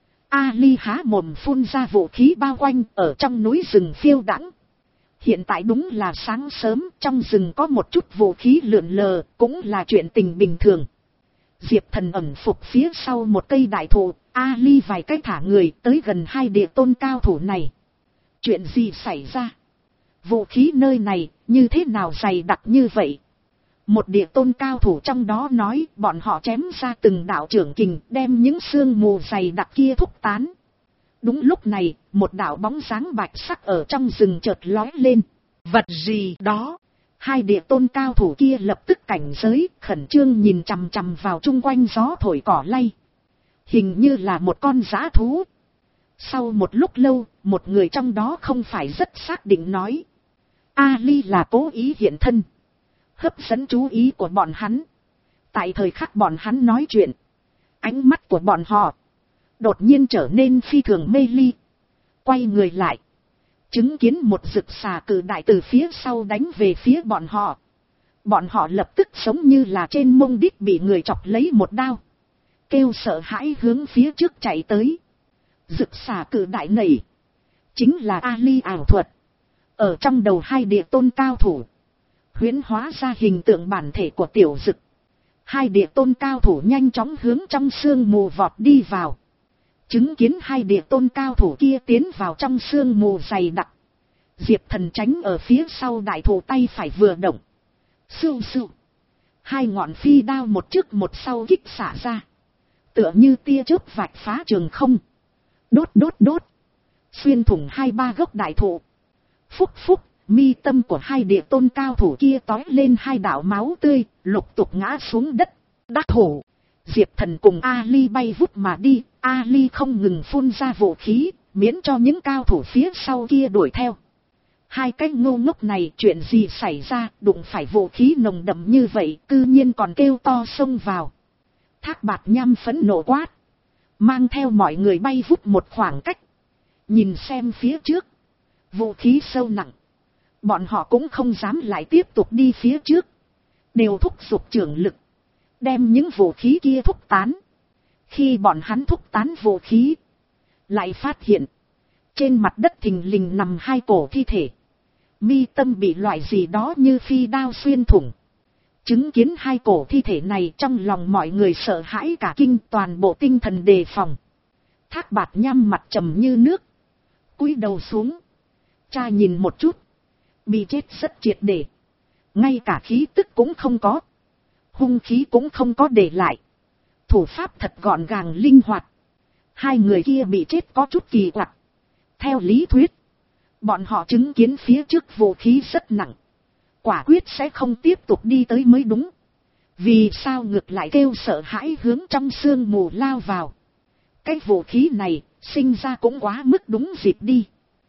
Ali há mồm phun ra vũ khí bao quanh ở trong núi rừng phiêu đãng. Hiện tại đúng là sáng sớm, trong rừng có một chút vũ khí lượn lờ, cũng là chuyện tình bình thường. Diệp Thần ẩn phục phía sau một cây đại thụ, Ali vài cách thả người tới gần hai địa tôn cao thủ này. Chuyện gì xảy ra? Vũ khí nơi này như thế nào dày đặc như vậy? Một địa tôn cao thủ trong đó nói, bọn họ chém ra từng đạo trưởng kình, đem những sương mù dày đặc kia thúc tán. Đúng lúc này, một đạo bóng dáng bạch sắc ở trong rừng chợt lói lên. Vật gì đó? Hai địa tôn cao thủ kia lập tức cảnh giới, khẩn trương nhìn chằm chằm vào chung quanh gió thổi cỏ lay. Hình như là một con dã thú. Sau một lúc lâu, một người trong đó không phải rất xác định nói. Ali là cố ý hiện thân, hấp dẫn chú ý của bọn hắn. Tại thời khắc bọn hắn nói chuyện, ánh mắt của bọn họ đột nhiên trở nên phi thường mê ly. Quay người lại, chứng kiến một rực xà cự đại từ phía sau đánh về phía bọn họ. Bọn họ lập tức giống như là trên mông đít bị người chọc lấy một đao, kêu sợ hãi hướng phía trước chạy tới. Rực xà cự đại này chính là Ali ảo thuật. Ở trong đầu hai địa tôn cao thủ huyễn hóa ra hình tượng bản thể của tiểu dực. Hai địa tôn cao thủ nhanh chóng hướng trong sương mù vọt đi vào. Chứng kiến hai địa tôn cao thủ kia tiến vào trong sương mù dày đặc, Diệp Thần tránh ở phía sau đại thủ tay phải vừa động. Sưu sưu. Hai ngọn phi đao một trước một sau kích xả ra, tựa như tia chớp vạch phá trường không. Đốt đốt đốt. Xuyên thủng hai ba gốc đại thụ. Phúc phúc. Mi tâm của hai địa tôn cao thủ kia tói lên hai đạo máu tươi, lục tục ngã xuống đất. Đắc thủ. Diệp Thần cùng Ali bay vút mà đi. Ali không ngừng phun ra vũ khí, miễn cho những cao thủ phía sau kia đuổi theo. Hai cái ngu ngốc này chuyện gì xảy ra, đụng phải vũ khí nồng đậm như vậy, cư nhiên còn kêu to xông vào. Thác Bạt Nham phẫn nộ quát, mang theo mọi người bay vút một khoảng cách. Nhìn xem phía trước, vũ khí sâu nặng. Bọn họ cũng không dám lại tiếp tục đi phía trước, đều thúc giục trưởng lực, đem những vũ khí kia thúc tán. Khi bọn hắn thúc tán vũ khí, lại phát hiện trên mặt đất thình lình nằm hai cổ thi thể, mi tâm bị loại gì đó như phi đao xuyên thủng. Chứng kiến hai cổ thi thể này, trong lòng mọi người sợ hãi cả kinh, toàn bộ tinh thần đề phòng. Thác Bạt Nham mặt trầm như nước, cúi đầu xuống, cha nhìn một chút, bị chết rất triệt để, ngay cả khí tức cũng không có, hung khí cũng không có để lại, thủ pháp thật gọn gàng linh hoạt. Hai người kia bị chết có chút kỳ quặc. Theo lý thuyết, bọn họ chứng kiến phía trước vũ khí rất nặng, quả quyết sẽ không tiếp tục đi tới mới đúng. Vì sao ngược lại kêu sợ hãi hướng trong sương mù lao vào? Cái vũ khí này sinh ra cũng quá mức đúng dịp đi.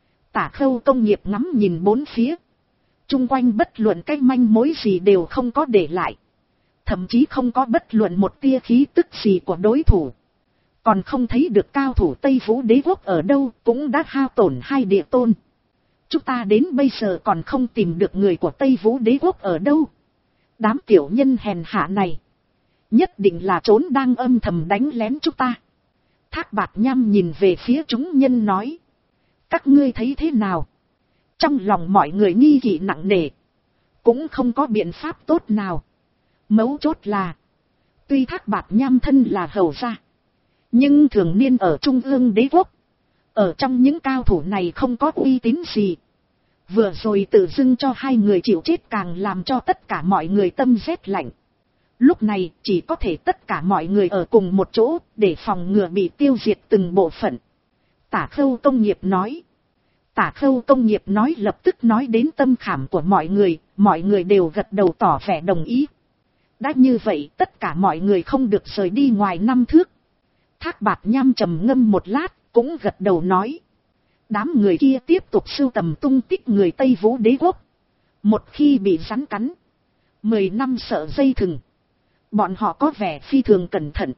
Tả Khâu Công Nghiệp ngắm nhìn bốn phía, chung quanh bất luận cái manh mối gì đều không có để lại, thậm chí không có bất luận một tia khí tức gì của đối thủ. Còn không thấy được cao thủ Tây Vũ đế quốc ở đâu, cũng đã hao tổn hai địa tôn. Chúng ta đến bây giờ còn không tìm được người của Tây Vũ đế quốc ở đâu. Đám tiểu nhân hèn hạ này nhất định là trốn đang âm thầm đánh lén chúng ta. Thác Bạt Nham nhìn về phía chúng nhân nói, các ngươi thấy thế nào? Trong lòng mọi người nghi kỵ nặng nề, cũng không có biện pháp tốt nào. Mấu chốt là, tuy Thác Bạt Nham thân là hầu gia, nhưng thường niên ở trung ương đế quốc, ở trong những cao thủ này không có uy tín gì. Vừa rồi tự dưng cho hai người chịu chết càng làm cho tất cả mọi người tâm rét lạnh. Lúc này chỉ có thể tất cả mọi người ở cùng một chỗ để phòng ngừa bị tiêu diệt từng bộ phận. Tả Khâu Công Nghiệp nói. Tả Khâu Công Nghiệp nói lập tức nói đến tâm khảm của mọi người, mọi người đều gật đầu tỏ vẻ đồng ý. Đã như vậy tất cả mọi người không được rời đi ngoài năm thước. Thác Bạt Nham trầm ngâm một lát, cũng gật đầu nói. Đám người kia tiếp tục sưu tầm tung tích người Tây Vũ Đế quốc. Một khi bị rắn cắn, mười năm sợ dây thừng. Bọn họ có vẻ phi thường cẩn thận.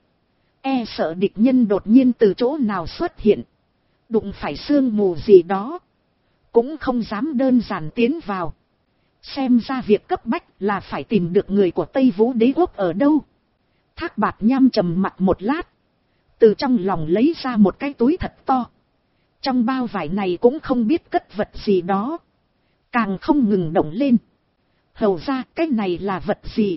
E sợ địch nhân đột nhiên từ chỗ nào xuất hiện. Đụng phải sương mù gì đó. Cũng không dám đơn giản tiến vào. Xem ra việc cấp bách là phải tìm được người của Tây Vũ Đế quốc ở đâu. Thác Bạt Nham trầm mặt một lát. Từ trong lòng lấy ra một cái túi thật to. Trong bao vải này cũng không biết cất vật gì đó. Càng không ngừng động lên. Hầu ra cái này là vật gì?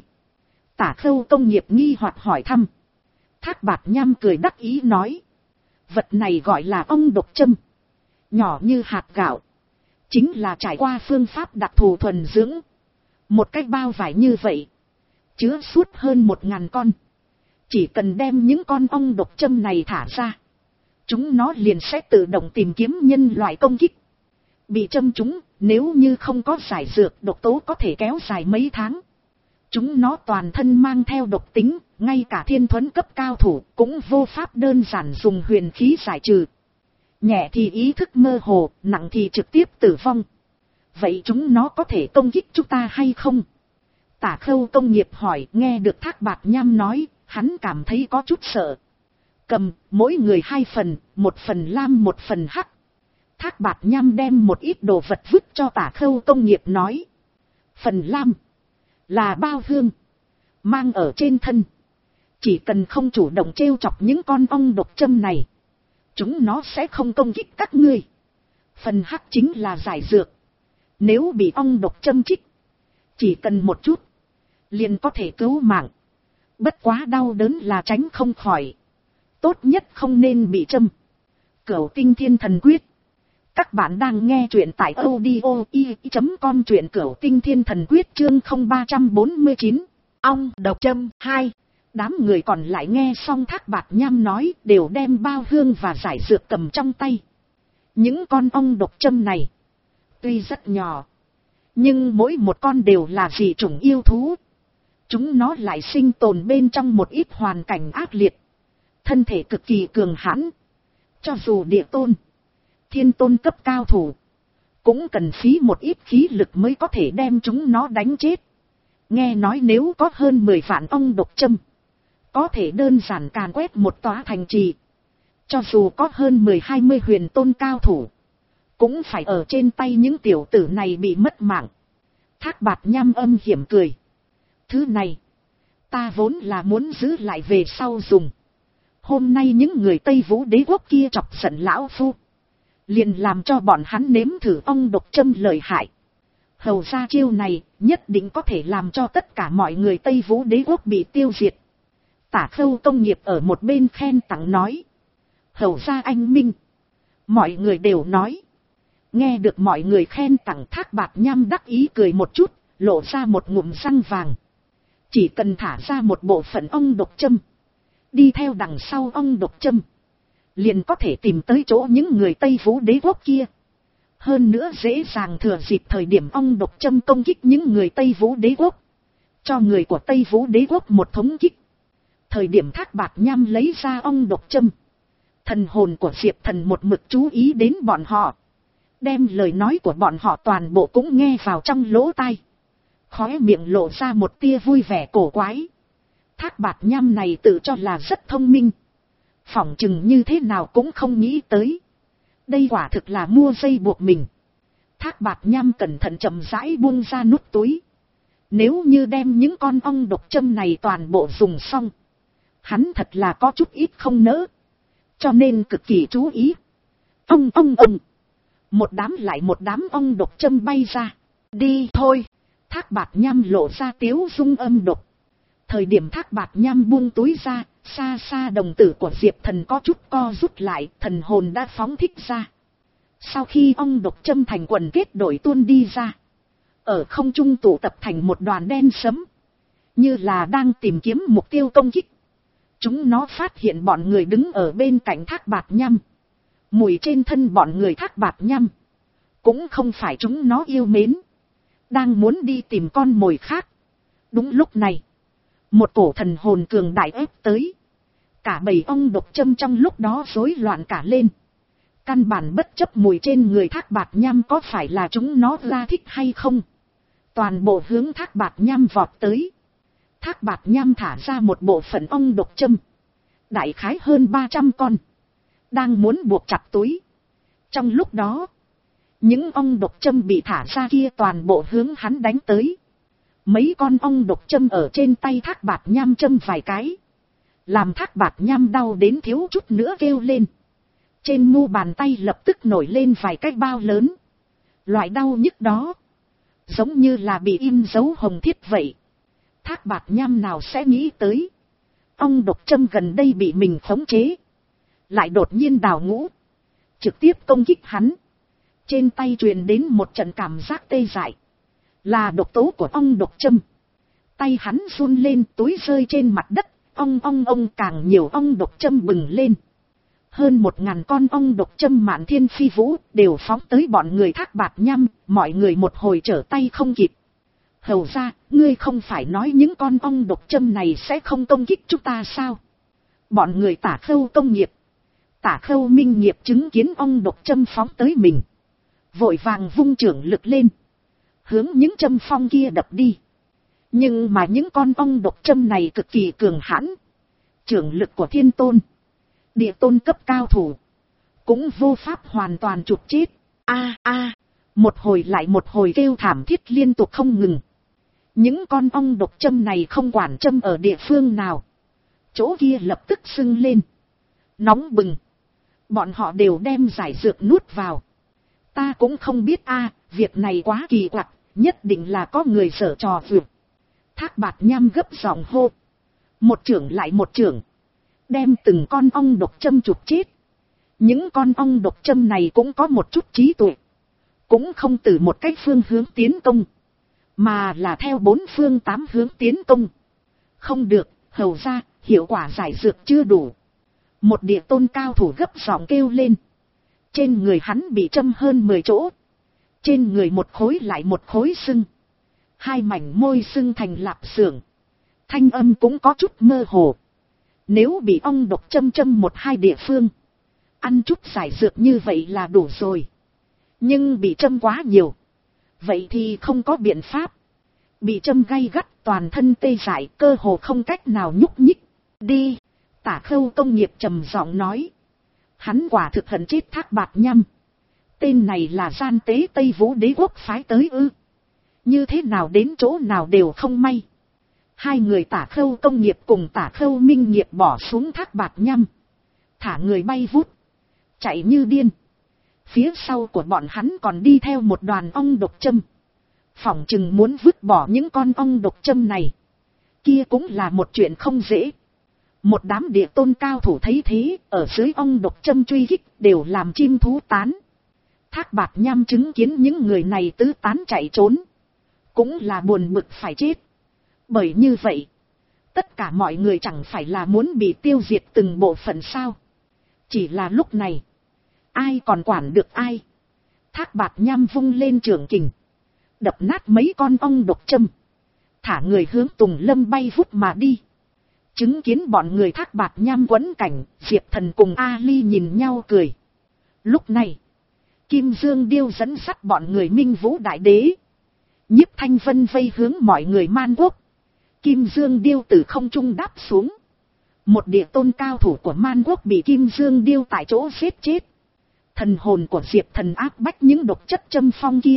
Tả Khâu Công Nghiệp nghi hoặc hỏi thăm. Thác Bạt Nham cười đắc ý nói. Vật này gọi là ong độc châm. Nhỏ như hạt gạo. Chính là trải qua phương pháp đặc thù thuần dưỡng. Một cái bao vải như vậy. Chứa suốt hơn một ngàn con. Chỉ cần đem những con ong độc châm này thả ra. Chúng nó liền sẽ tự động tìm kiếm nhân loại công kích. Bị châm chúng, nếu như không có giải dược, độc tố có thể kéo dài mấy tháng. Chúng nó toàn thân mang theo độc tính, ngay cả thiên thuẫn cấp cao thủ cũng vô pháp đơn giản dùng huyền khí giải trừ. Nhẹ thì ý thức mơ hồ, nặng thì trực tiếp tử vong. Vậy chúng nó có thể công kích chúng ta hay không? Tả Khâu Công Nghiệp hỏi. Nghe được Thác Bạt Nham nói, hắn cảm thấy có chút sợ. Cầm, mỗi người hai phần, một phần lam một phần hắc. Thác Bạt Nham đem một ít đồ vật vứt cho Tả Khâu Công Nghiệp nói. Phần lam là bao hương, mang ở trên thân. Chỉ cần không chủ động trêu chọc những con ong độc châm này, chúng nó sẽ không công kích các ngươi. Phần hắc chính là giải dược. Nếu bị ong độc châm chích, chỉ cần một chút, liền có thể cứu mạng. Bất quá đau đớn là tránh không khỏi. Tốt nhất không nên bị châm. Cửu Tinh Thiên Thần Quyết. Các bạn đang nghe truyện tại audio i chấm com, truyện Cửu Tinh Thiên Thần Quyết chương không ba bốn chín. Ong độc châm hai. Đám người còn lại nghe xong Thác Bạt Nham nói, đều đem bao hương và giải dược cầm trong tay. Những con ong độc châm này tuy rất nhỏ, nhưng mỗi một con đều là dị chủng yêu thú. Chúng nó lại sinh tồn bên trong một ít hoàn cảnh ác liệt. Thân thể cực kỳ cường hãn. Cho dù địa tôn, thiên tôn cấp cao thủ, cũng cần phí một ít khí lực mới có thể đem chúng nó đánh chết. Nghe nói nếu có hơn mười vạn ong độc châm, có thể đơn giản càn quét một tòa thành trì. Cho dù có hơn mười hai mươi huyền tôn cao thủ, cũng phải ở trên tay những tiểu tử này bị mất mạng. Thác Bạt Nham âm hiểm cười. Thứ này, ta vốn là muốn giữ lại về sau dùng. Hôm nay những người Tây Vũ Đế quốc kia chọc giận lão phu, liền làm cho bọn hắn nếm thử ong độc châm lợi hại. Hầu ra chiêu này nhất định có thể làm cho tất cả mọi người Tây Vũ Đế quốc bị tiêu diệt. Tả Khâu Công Nghiệp ở một bên khen tặng nói. Hầu ra anh minh. Mọi người đều nói. Nghe được mọi người khen tặng, Thác Bạt Nham đắc ý cười một chút, lộ ra một ngụm răng vàng. Chỉ cần thả ra một bộ phận ong độc châm, đi theo đằng sau ong độc châm, liền có thể tìm tới chỗ những người Tây Vũ Đế quốc kia. Hơn nữa dễ dàng thừa dịp thời điểm ong độc châm công kích những người Tây Vũ Đế quốc, cho người của Tây Vũ Đế quốc một thống kích. Thời điểm Thác Bạt Nham lấy ra ong độc châm, thần hồn của Diệp Thần một mực chú ý đến bọn họ, đem lời nói của bọn họ toàn bộ cũng nghe vào trong lỗ tai. Khóe miệng lộ ra một tia vui vẻ cổ quái. Thác Bạt Nham này tự cho là rất thông minh, phỏng chừng như thế nào cũng không nghĩ tới. Đây quả thực là mua dây buộc mình. Thác Bạt Nham cẩn thận chậm rãi buông ra nút túi. Nếu như đem những con ong độc châm này toàn bộ dùng xong, hắn thật là có chút ít không nỡ. Cho nên cực kỳ chú ý. Ong ong ong. Một đám lại một đám ong độc châm bay ra. Đi thôi. Thác Bạt Nham lộ ra tiếu dung âm độc. Thời điểm Thác Bạt Nham buông túi ra, xa xa đồng tử của Diệp Thần có chút co rút lại, thần hồn đã phóng thích ra. Sau khi ong độc châm thành quần kết đội tuôn đi ra, ở không trung tụ tập thành một đoàn đen sấm, như là đang tìm kiếm mục tiêu công kích. Chúng nó phát hiện bọn người đứng ở bên cạnh Thác Bạt Nham. Mùi trên thân bọn người Thác Bạt Nham cũng không phải chúng nó yêu mến, đang muốn đi tìm con mồi khác. Đúng lúc này, Một cổ thần hồn cường đại ép tới. Cả bầy ong độc châm trong lúc đó rối loạn cả lên. Căn bản bất chấp mùi trên người Thác Bạt Nham có phải là chúng nó ra thích hay không. Toàn bộ hướng Thác Bạt Nham vọt tới. Thác Bạt Nham thả ra một bộ phận ong độc châm. Đại khái hơn ba trăm con. Đang muốn buộc chặt túi. Trong lúc đó, những ong độc châm bị thả ra kia toàn bộ hướng hắn đánh tới. Mấy con ong độc châm ở trên tay Thác Bạt Nham châm vài cái. Làm Thác Bạt Nham đau đến thiếu chút nữa kêu lên. Trên mu bàn tay lập tức nổi lên vài cái bao lớn. Loại đau nhức đó, giống như là bị in dấu hồng thiết vậy. Thác Bạt Nham nào sẽ nghĩ tới. Ong độc châm gần đây bị mình khống chế. Lại đột nhiên đào ngũ. Trực tiếp công kích hắn. Trên tay truyền đến một trận cảm giác tê dại. Là độc tố của ong độc châm. Tay hắn run lên, túi rơi trên mặt đất. Ong ong ong, càng nhiều ong độc châm bừng lên. Hơn một ngàn con ong độc châm mạn thiên phi vũ đều phóng tới bọn người Thác Bạt Nham. Mọi người một hồi trở tay không kịp. Hầu ra, ngươi không phải nói những con ong độc châm này sẽ không công kích chúng ta sao? Bọn người Tả Khâu Công Nghiệp, Tả Khâu Minh Nghiệp chứng kiến ong độc châm phóng tới mình. Vội vàng vung trưởng lực lên. Hướng những châm phong kia đập đi. Nhưng mà những con ong độc châm này cực kỳ cường hãn. Trưởng lực của thiên tôn, địa tôn cấp cao thủ, cũng vô pháp hoàn toàn chụp chết. A a, một hồi lại một hồi kêu thảm thiết liên tục không ngừng. Những con ong độc châm này không quản châm ở địa phương nào. Chỗ kia lập tức sưng lên. Nóng bừng. Bọn họ đều đem giải dược nuốt vào. Ta cũng không biết a, việc này quá kỳ quặc, nhất định là có người giở trò vượt. Thác Bạt Nham gấp giọng hô. Một trưởng lại một trưởng. Đem từng con ong độc châm chụp chết. Những con ong độc châm này cũng có một chút trí tuệ. Cũng không từ một cách phương hướng tiến công. Mà là theo bốn phương tám hướng tiến công. Không được, hầu ra, hiệu quả giải dược chưa đủ. Một địa tôn cao thủ gấp giọng kêu lên. Trên người hắn bị châm hơn mười chỗ. Trên người một khối lại một khối sưng. Hai mảnh môi sưng thành lạp xưởng. Thanh âm cũng có chút mơ hồ. Nếu bị ong độc châm châm một hai địa phương, ăn chút giải dược như vậy là đủ rồi. Nhưng bị châm quá nhiều, vậy thì không có biện pháp. Bị châm gay gắt, toàn thân tê dại, cơ hồ không cách nào nhúc nhích. Đi, Tả Khâu Công Nghiệp trầm giọng nói. Hắn quả thực hận chết Thác Bạt Nham. Tên này là gian tế Tây Vũ Đế Quốc phái tới ư? Như thế nào đến chỗ nào đều không may. Hai người Tả Khâu Công Nghiệp cùng Tả Khâu Minh Nghiệp bỏ xuống Thác Bạt Nham. Thả người bay vút. Chạy như điên. Phía sau của bọn hắn còn đi theo một đoàn ong độc châm. Phỏng chừng muốn vứt bỏ những con ong độc châm này. Kia cũng là một chuyện không dễ. Một đám địa tôn cao thủ thấy thế, ở dưới ong độc châm truy kích đều làm chim thú tán. Thác Bạt Nham chứng kiến những người này tứ tán chạy trốn. Cũng là buồn bực phải chết. Bởi như vậy, tất cả mọi người chẳng phải là muốn bị tiêu diệt từng bộ phận sao. Chỉ là lúc này, ai còn quản được ai. Thác Bạt Nham vung lên trường kình, đập nát mấy con ong độc châm, thả người hướng Tùng Lâm bay vút mà đi. Chứng kiến bọn người Thác Bạt Nham quấn cảnh, Diệp Thần cùng A Ly nhìn nhau cười. Lúc này, Kim Dương Điêu dẫn dắt bọn người Minh Vũ Đại Đế. Nhiếp Thanh Vân vây hướng mọi người Man Quốc. Kim Dương Điêu từ không trung đáp xuống. Một địa tôn cao thủ của Man Quốc bị Kim Dương Điêu tại chỗ giết chết. Thần hồn của Diệp Thần áp bách những độc chất châm phong kia.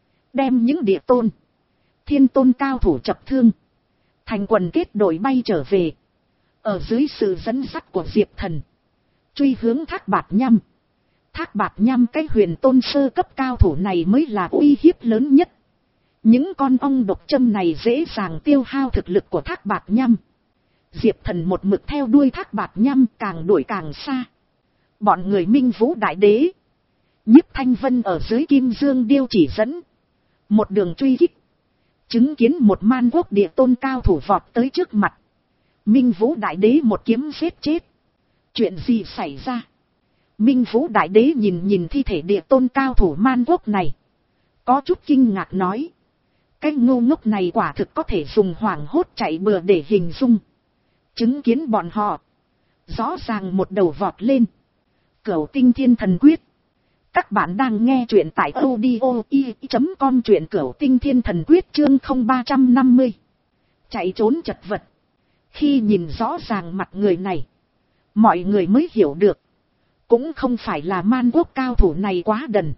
Đem những địa tôn, thiên tôn cao thủ chập thương. Thành quần kết đội bay trở về. Ở dưới sự dẫn dắt của Diệp Thần, truy hướng Thác Bạt Nham. Thác Bạt Nham cái huyền tôn sơ cấp cao thủ này mới là uy hiếp lớn nhất. Những con ong độc châm này dễ dàng tiêu hao thực lực của Thác Bạt Nham. Diệp Thần một mực theo đuôi Thác Bạt Nham, càng đuổi càng xa. Bọn người Minh Vũ Đại Đế, Nhiếp Thanh Vân ở dưới Kim Dương Điêu chỉ dẫn, một đường truy kích. Chứng kiến một Man Quốc địa tôn cao thủ vọt tới trước mặt. Minh Vũ Đại Đế một kiếm giết chết. Chuyện gì xảy ra? Minh Vũ Đại Đế nhìn nhìn thi thể địa tôn cao thủ Man Quốc này, có chút kinh ngạc nói. Cái ngu ngốc này quả thực có thể dùng hoảng hốt chạy bừa để hình dung. Chứng kiến bọn họ, rõ ràng một đầu vọt lên. Cửu tinh thiên thần quyết. Các bạn đang nghe truyện tại audio i chấm com, truyện Cửu tinh thiên thần quyết chương không ba trăm năm mươi. Chạy trốn chật vật. Khi nhìn rõ ràng mặt người này, mọi người mới hiểu được. Cũng không phải là man quốc cao thủ này quá đần,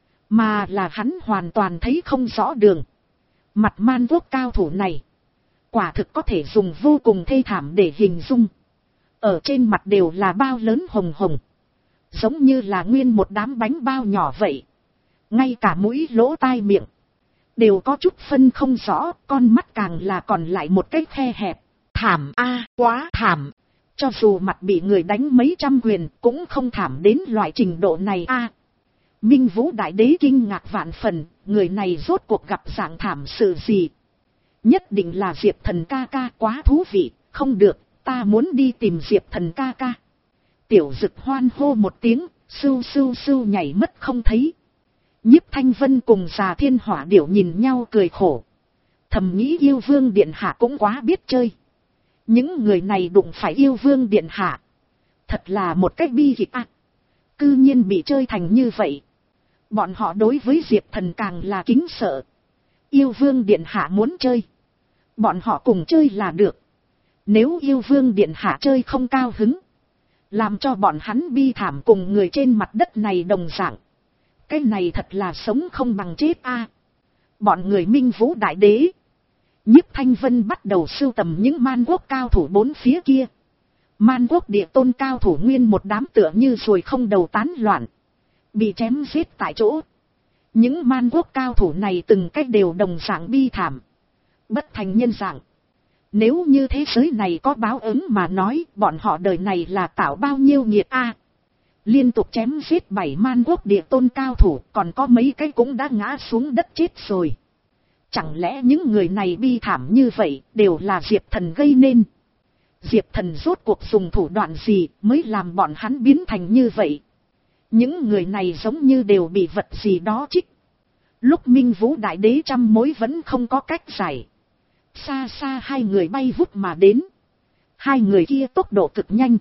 mà là hắn hoàn toàn thấy không rõ đường. Mặt man quốc cao thủ này, quả thực có thể dùng vô cùng thê thảm để hình dung. Ở trên mặt đều là bao lớn hồng hồng, giống như là nguyên một đám bánh bao nhỏ vậy. Ngay cả mũi lỗ tai miệng đều có chút phân không rõ, con mắt càng là còn lại một cái khe hẹp. Thảm a, quá thảm. Cho dù mặt bị người đánh mấy trăm quyền cũng không thảm đến loại trình độ này a. Minh Vũ Đại Đế kinh ngạc vạn phần, người này rốt cuộc gặp dạng thảm sự gì? Nhất định là Diệp Thần ca ca, quá thú vị, không được, ta muốn đi tìm Diệp Thần ca ca. Tiểu Dực hoan hô một tiếng, sưu sưu sưu nhảy mất không thấy. Nhiếp Thanh Vân cùng Già Thiên Hỏa Điểu nhìn nhau cười khổ. Thầm nghĩ Yêu Vương Điện Hạ cũng quá biết chơi. Những người này đụng phải Yêu Vương Điện Hạ, thật là một cách bi kịch ác. Cư nhiên bị chơi thành như vậy. Bọn họ đối với Diệp Thần càng là kính sợ. Yêu Vương Điện Hạ muốn chơi, bọn họ cùng chơi là được. Nếu Yêu Vương Điện Hạ chơi không cao hứng, làm cho bọn hắn bi thảm cùng người trên mặt đất này đồng dạng. Cái này thật là sống không bằng chết a. Bọn người Minh Vũ Đại Đế, Nhiếp Thanh Vân bắt đầu sưu tầm những man quốc cao thủ bốn phía kia. Man quốc địa tôn cao thủ nguyên một đám tựa như ruồi không đầu tán loạn, bị chém giết tại chỗ. Những man quốc cao thủ này từng cách đều đồng dạng bi thảm, bất thành nhân dạng. Nếu như thế giới này có báo ứng mà nói, bọn họ đời này là tạo bao nhiêu nghiệt a. Liên tục chém giết bảy man quốc địa tôn cao thủ, còn có mấy cái cũng đã ngã xuống đất chết rồi. Chẳng lẽ những người này bi thảm như vậy đều là Diệp Thần gây nên? Diệp Thần rốt cuộc dùng thủ đoạn gì mới làm bọn hắn biến thành như vậy? Những người này giống như đều bị vật gì đó trích. Lúc Minh Vũ Đại Đế trăm mối vẫn không có cách giải. Xa xa hai người bay vút mà đến. Hai người kia tốc độ cực nhanh,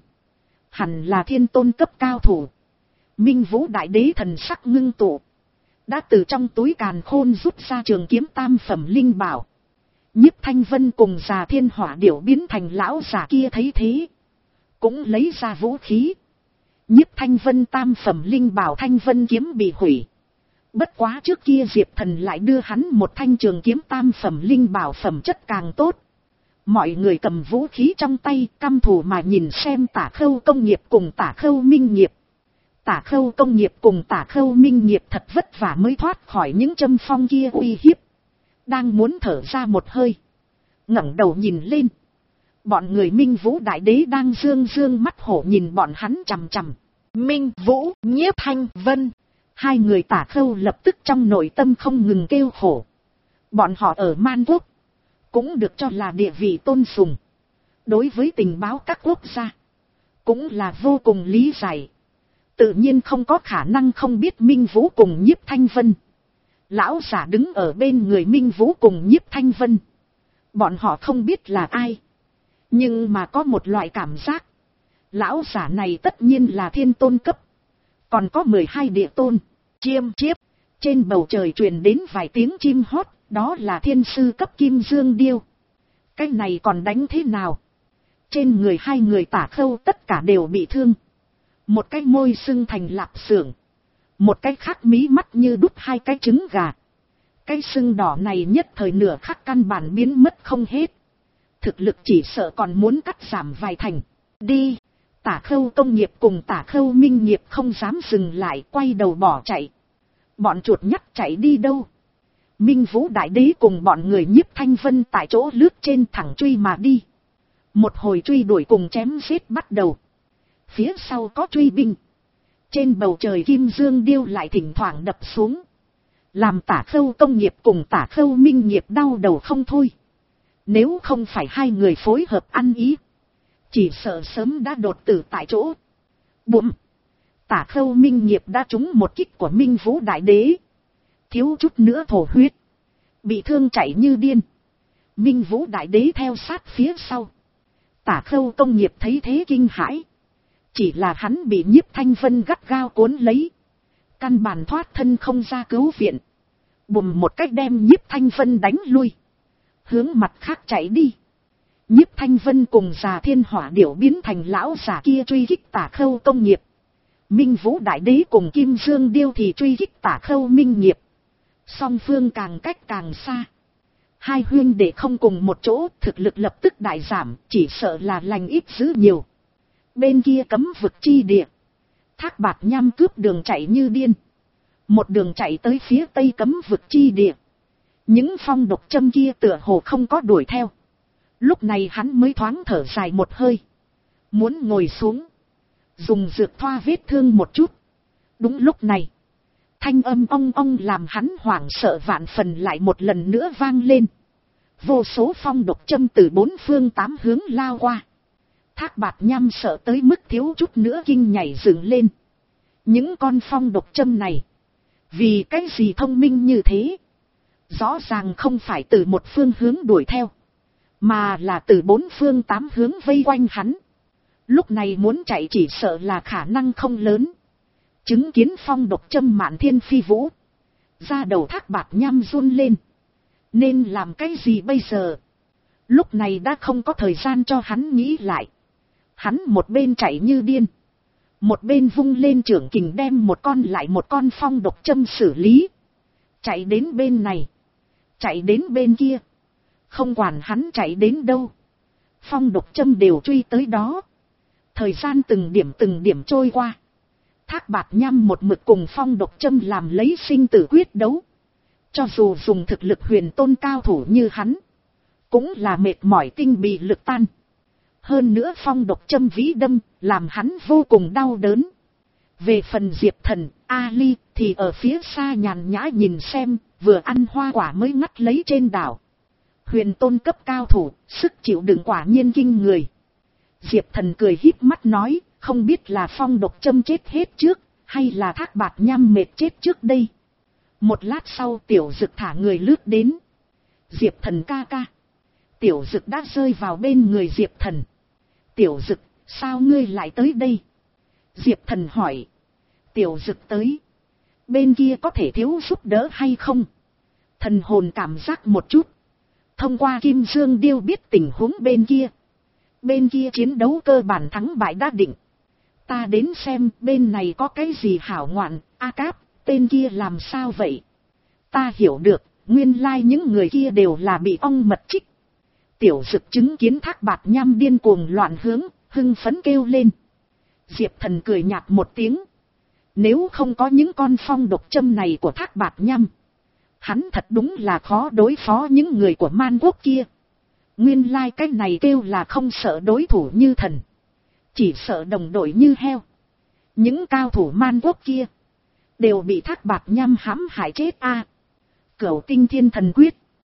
hẳn là thiên tôn cấp cao thủ. Minh Vũ Đại Đế thần sắc ngưng tụ, đã từ trong túi càn khôn rút ra trường kiếm tam phẩm linh bảo. Nhiếp Thanh Vân cùng Già Thiên Hỏa Điểu biến thành lão già kia thấy thế, cũng lấy ra vũ khí. Nhiếp Thanh Vân tam phẩm linh bảo Thanh Vân kiếm bị hủy. Bất quá trước kia Diệp Thần lại đưa hắn một thanh trường kiếm tam phẩm linh bảo phẩm chất càng tốt. Mọi người cầm vũ khí trong tay căm thù mà nhìn xem Tả Khâu Công Nghiệp cùng Tả Khâu Minh Nghiệp. Tả Khâu Công Nghiệp cùng Tả Khâu Minh Nghiệp thật vất vả mới thoát khỏi những châm phong kia uy hiếp. Đang muốn thở ra một hơi, ngẩng đầu nhìn lên. Bọn người Minh Vũ Đại Đế đang dương dương mắt hổ nhìn bọn hắn chằm chằm. Minh Vũ, Nhiếp Thanh Vân. Hai người Tả Khâu lập tức trong nội tâm không ngừng kêu khổ. Bọn họ ở Man Quốc cũng được cho là địa vị tôn sùng. Đối với tình báo các quốc gia cũng là vô cùng lý giải. Tự nhiên không có khả năng không biết Minh Vũ cùng Nhiếp Thanh Vân. Lão giả đứng ở bên người Minh Vũ cùng Nhiếp Thanh Vân. Bọn họ không biết là ai, nhưng mà có một loại cảm giác. Lão giả này tất nhiên là thiên tôn cấp. Còn có mười hai địa tôn. Chiêm chiếp. Trên bầu trời truyền đến vài tiếng chim hót. Đó là thiên sư cấp Kim Dương Điêu. Cái này còn đánh thế nào? Trên người hai người Tả Khâu tất cả đều bị thương. Một cái môi sưng thành lạp xưởng, một cái khác mí mắt như đút hai cái trứng gà. Cái sưng đỏ này nhất thời nửa khắc căn bản biến mất không hết. Thực lực chỉ sợ còn muốn cắt giảm vài thành. Đi! Tả Khâu Công Nghiệp cùng Tả Khâu Minh Nghiệp không dám dừng lại, quay đầu bỏ chạy. Bọn chuột nhắt chạy đi đâu? Minh Vũ Đại Đế cùng bọn người Nhiếp Thanh Vân tại chỗ lướt trên thẳng truy mà đi. Một hồi truy đuổi cùng chém giết bắt đầu. Phía sau có truy binh. Trên bầu trời Kim Dương Điêu lại thỉnh thoảng đập xuống, làm Tả Khâu Công Nghiệp cùng Tả Khâu Minh Nghiệp đau đầu không thôi. Nếu không phải hai người phối hợp ăn ý, chỉ sợ sớm đã đột tử tại chỗ. Bụm! Tả Khâu Minh Nghiệp đã trúng một kích của Minh Vũ Đại Đế, thiếu chút nữa thổ huyết. bị thương chạy như điên. Minh Vũ Đại Đế theo sát phía sau. Tả Khâu Công Nghiệp thấy thế kinh hãi. Chỉ là hắn bị Nhiếp Thanh Vân gắt gao cuốn lấy. Căn bản thoát thân không ra cứu viện. Bùm một cách đem Nhiếp Thanh Vân đánh lui. Hướng mặt khác chạy đi. Nhiếp Thanh Vân cùng già Thiên Hỏa Điểu biến thành lão già kia truy kích Tả Khâu Công Nghiệp. Minh Vũ Đại Đế cùng Kim Dương Điêu thì truy kích Tả Khâu Minh Nghiệp. Song phương càng cách càng xa. Hai huynh đệ không cùng một chỗ, thực lực lập tức đại giảm, chỉ sợ là lành ít dữ nhiều. Bên kia cấm vực chi địa. Thác Bạt Nham cướp đường chạy như điên. Một đường chạy tới phía tây cấm vực chi địa. Những phong độc châm kia tựa hồ không có đuổi theo. Lúc này hắn mới thoáng thở dài một hơi. Muốn ngồi xuống. Dùng dược thoa vết thương một chút. Đúng lúc này. Thanh âm ong ong làm hắn hoảng sợ vạn phần lại một lần nữa vang lên. Vô số phong độc châm từ bốn phương tám hướng lao qua. Thác Bạt Nham sợ tới mức thiếu chút nữa kinh nhảy dựng lên. Những con phong độc châm này. Vì cái gì thông minh như thế? Rõ ràng không phải từ một phương hướng đuổi theo. Mà là từ bốn phương tám hướng vây quanh hắn. Lúc này muốn chạy chỉ sợ là khả năng không lớn. Chứng kiến phong độc châm mạn thiên phi vũ. Da đầu Thác Bạt Nham run lên. Nên làm cái gì bây giờ? Lúc này đã không có thời gian cho hắn nghĩ lại. Hắn một bên chạy như điên. Một bên vung lên trưởng kình đem một con lại một con phong độc châm xử lý. Chạy đến bên này. Chạy đến bên kia. Không quản hắn chạy đến đâu. Phong độc châm đều truy tới đó. Thời gian từng điểm từng điểm trôi qua. Thác Bạt Nham một mực cùng phong độc châm làm lấy sinh tử quyết đấu. Cho dù dùng thực lực huyền tôn cao thủ như hắn. Cũng là mệt mỏi tinh bị lực tan. Hơn nữa phong độc châm vĩ đâm, làm hắn vô cùng đau đớn. Về phần Diệp Thần, Ali thì ở phía xa nhàn nhã nhìn xem, vừa ăn hoa quả mới ngắt lấy trên đảo. Huyền tôn cấp cao thủ, sức chịu đựng quả nhiên kinh người. Diệp Thần cười híp mắt nói, không biết là phong độc châm chết hết trước, hay là Thác Bạt Nham mệt chết trước đây. Một lát sau Tiểu Dực thả người lướt đến. Diệp Thần ca ca. Tiểu Dực đã rơi vào bên người Diệp Thần. Tiểu Dực, sao ngươi lại tới đây? Diệp Thần hỏi. Tiểu Dực tới. Bên kia có thể thiếu giúp đỡ hay không? Thần hồn cảm giác một chút. Thông qua Kim Dương Điêu biết tình huống bên kia. Bên kia chiến đấu cơ bản thắng bại đã định. Ta đến xem bên này có cái gì hảo ngoạn. A Cáp, tên kia làm sao vậy? Ta hiểu được, nguyên lai những người kia đều là bị ong mật trích. Tiểu Dực chứng kiến Thác Bạt Nham điên cuồng loạn hướng, hưng phấn kêu lên. Diệp Thần cười nhạt một tiếng. Nếu không có những con phong độc châm này của Thác Bạt Nham, hắn thật đúng là khó đối phó những người của Man Quốc kia. Nguyên lai cái này kêu là không sợ đối thủ như thần, chỉ sợ đồng đội như heo. Những cao thủ Man Quốc kia đều bị Thác Bạt Nham hãm hại chết a. Cửu Tinh Thiên Thần Quyết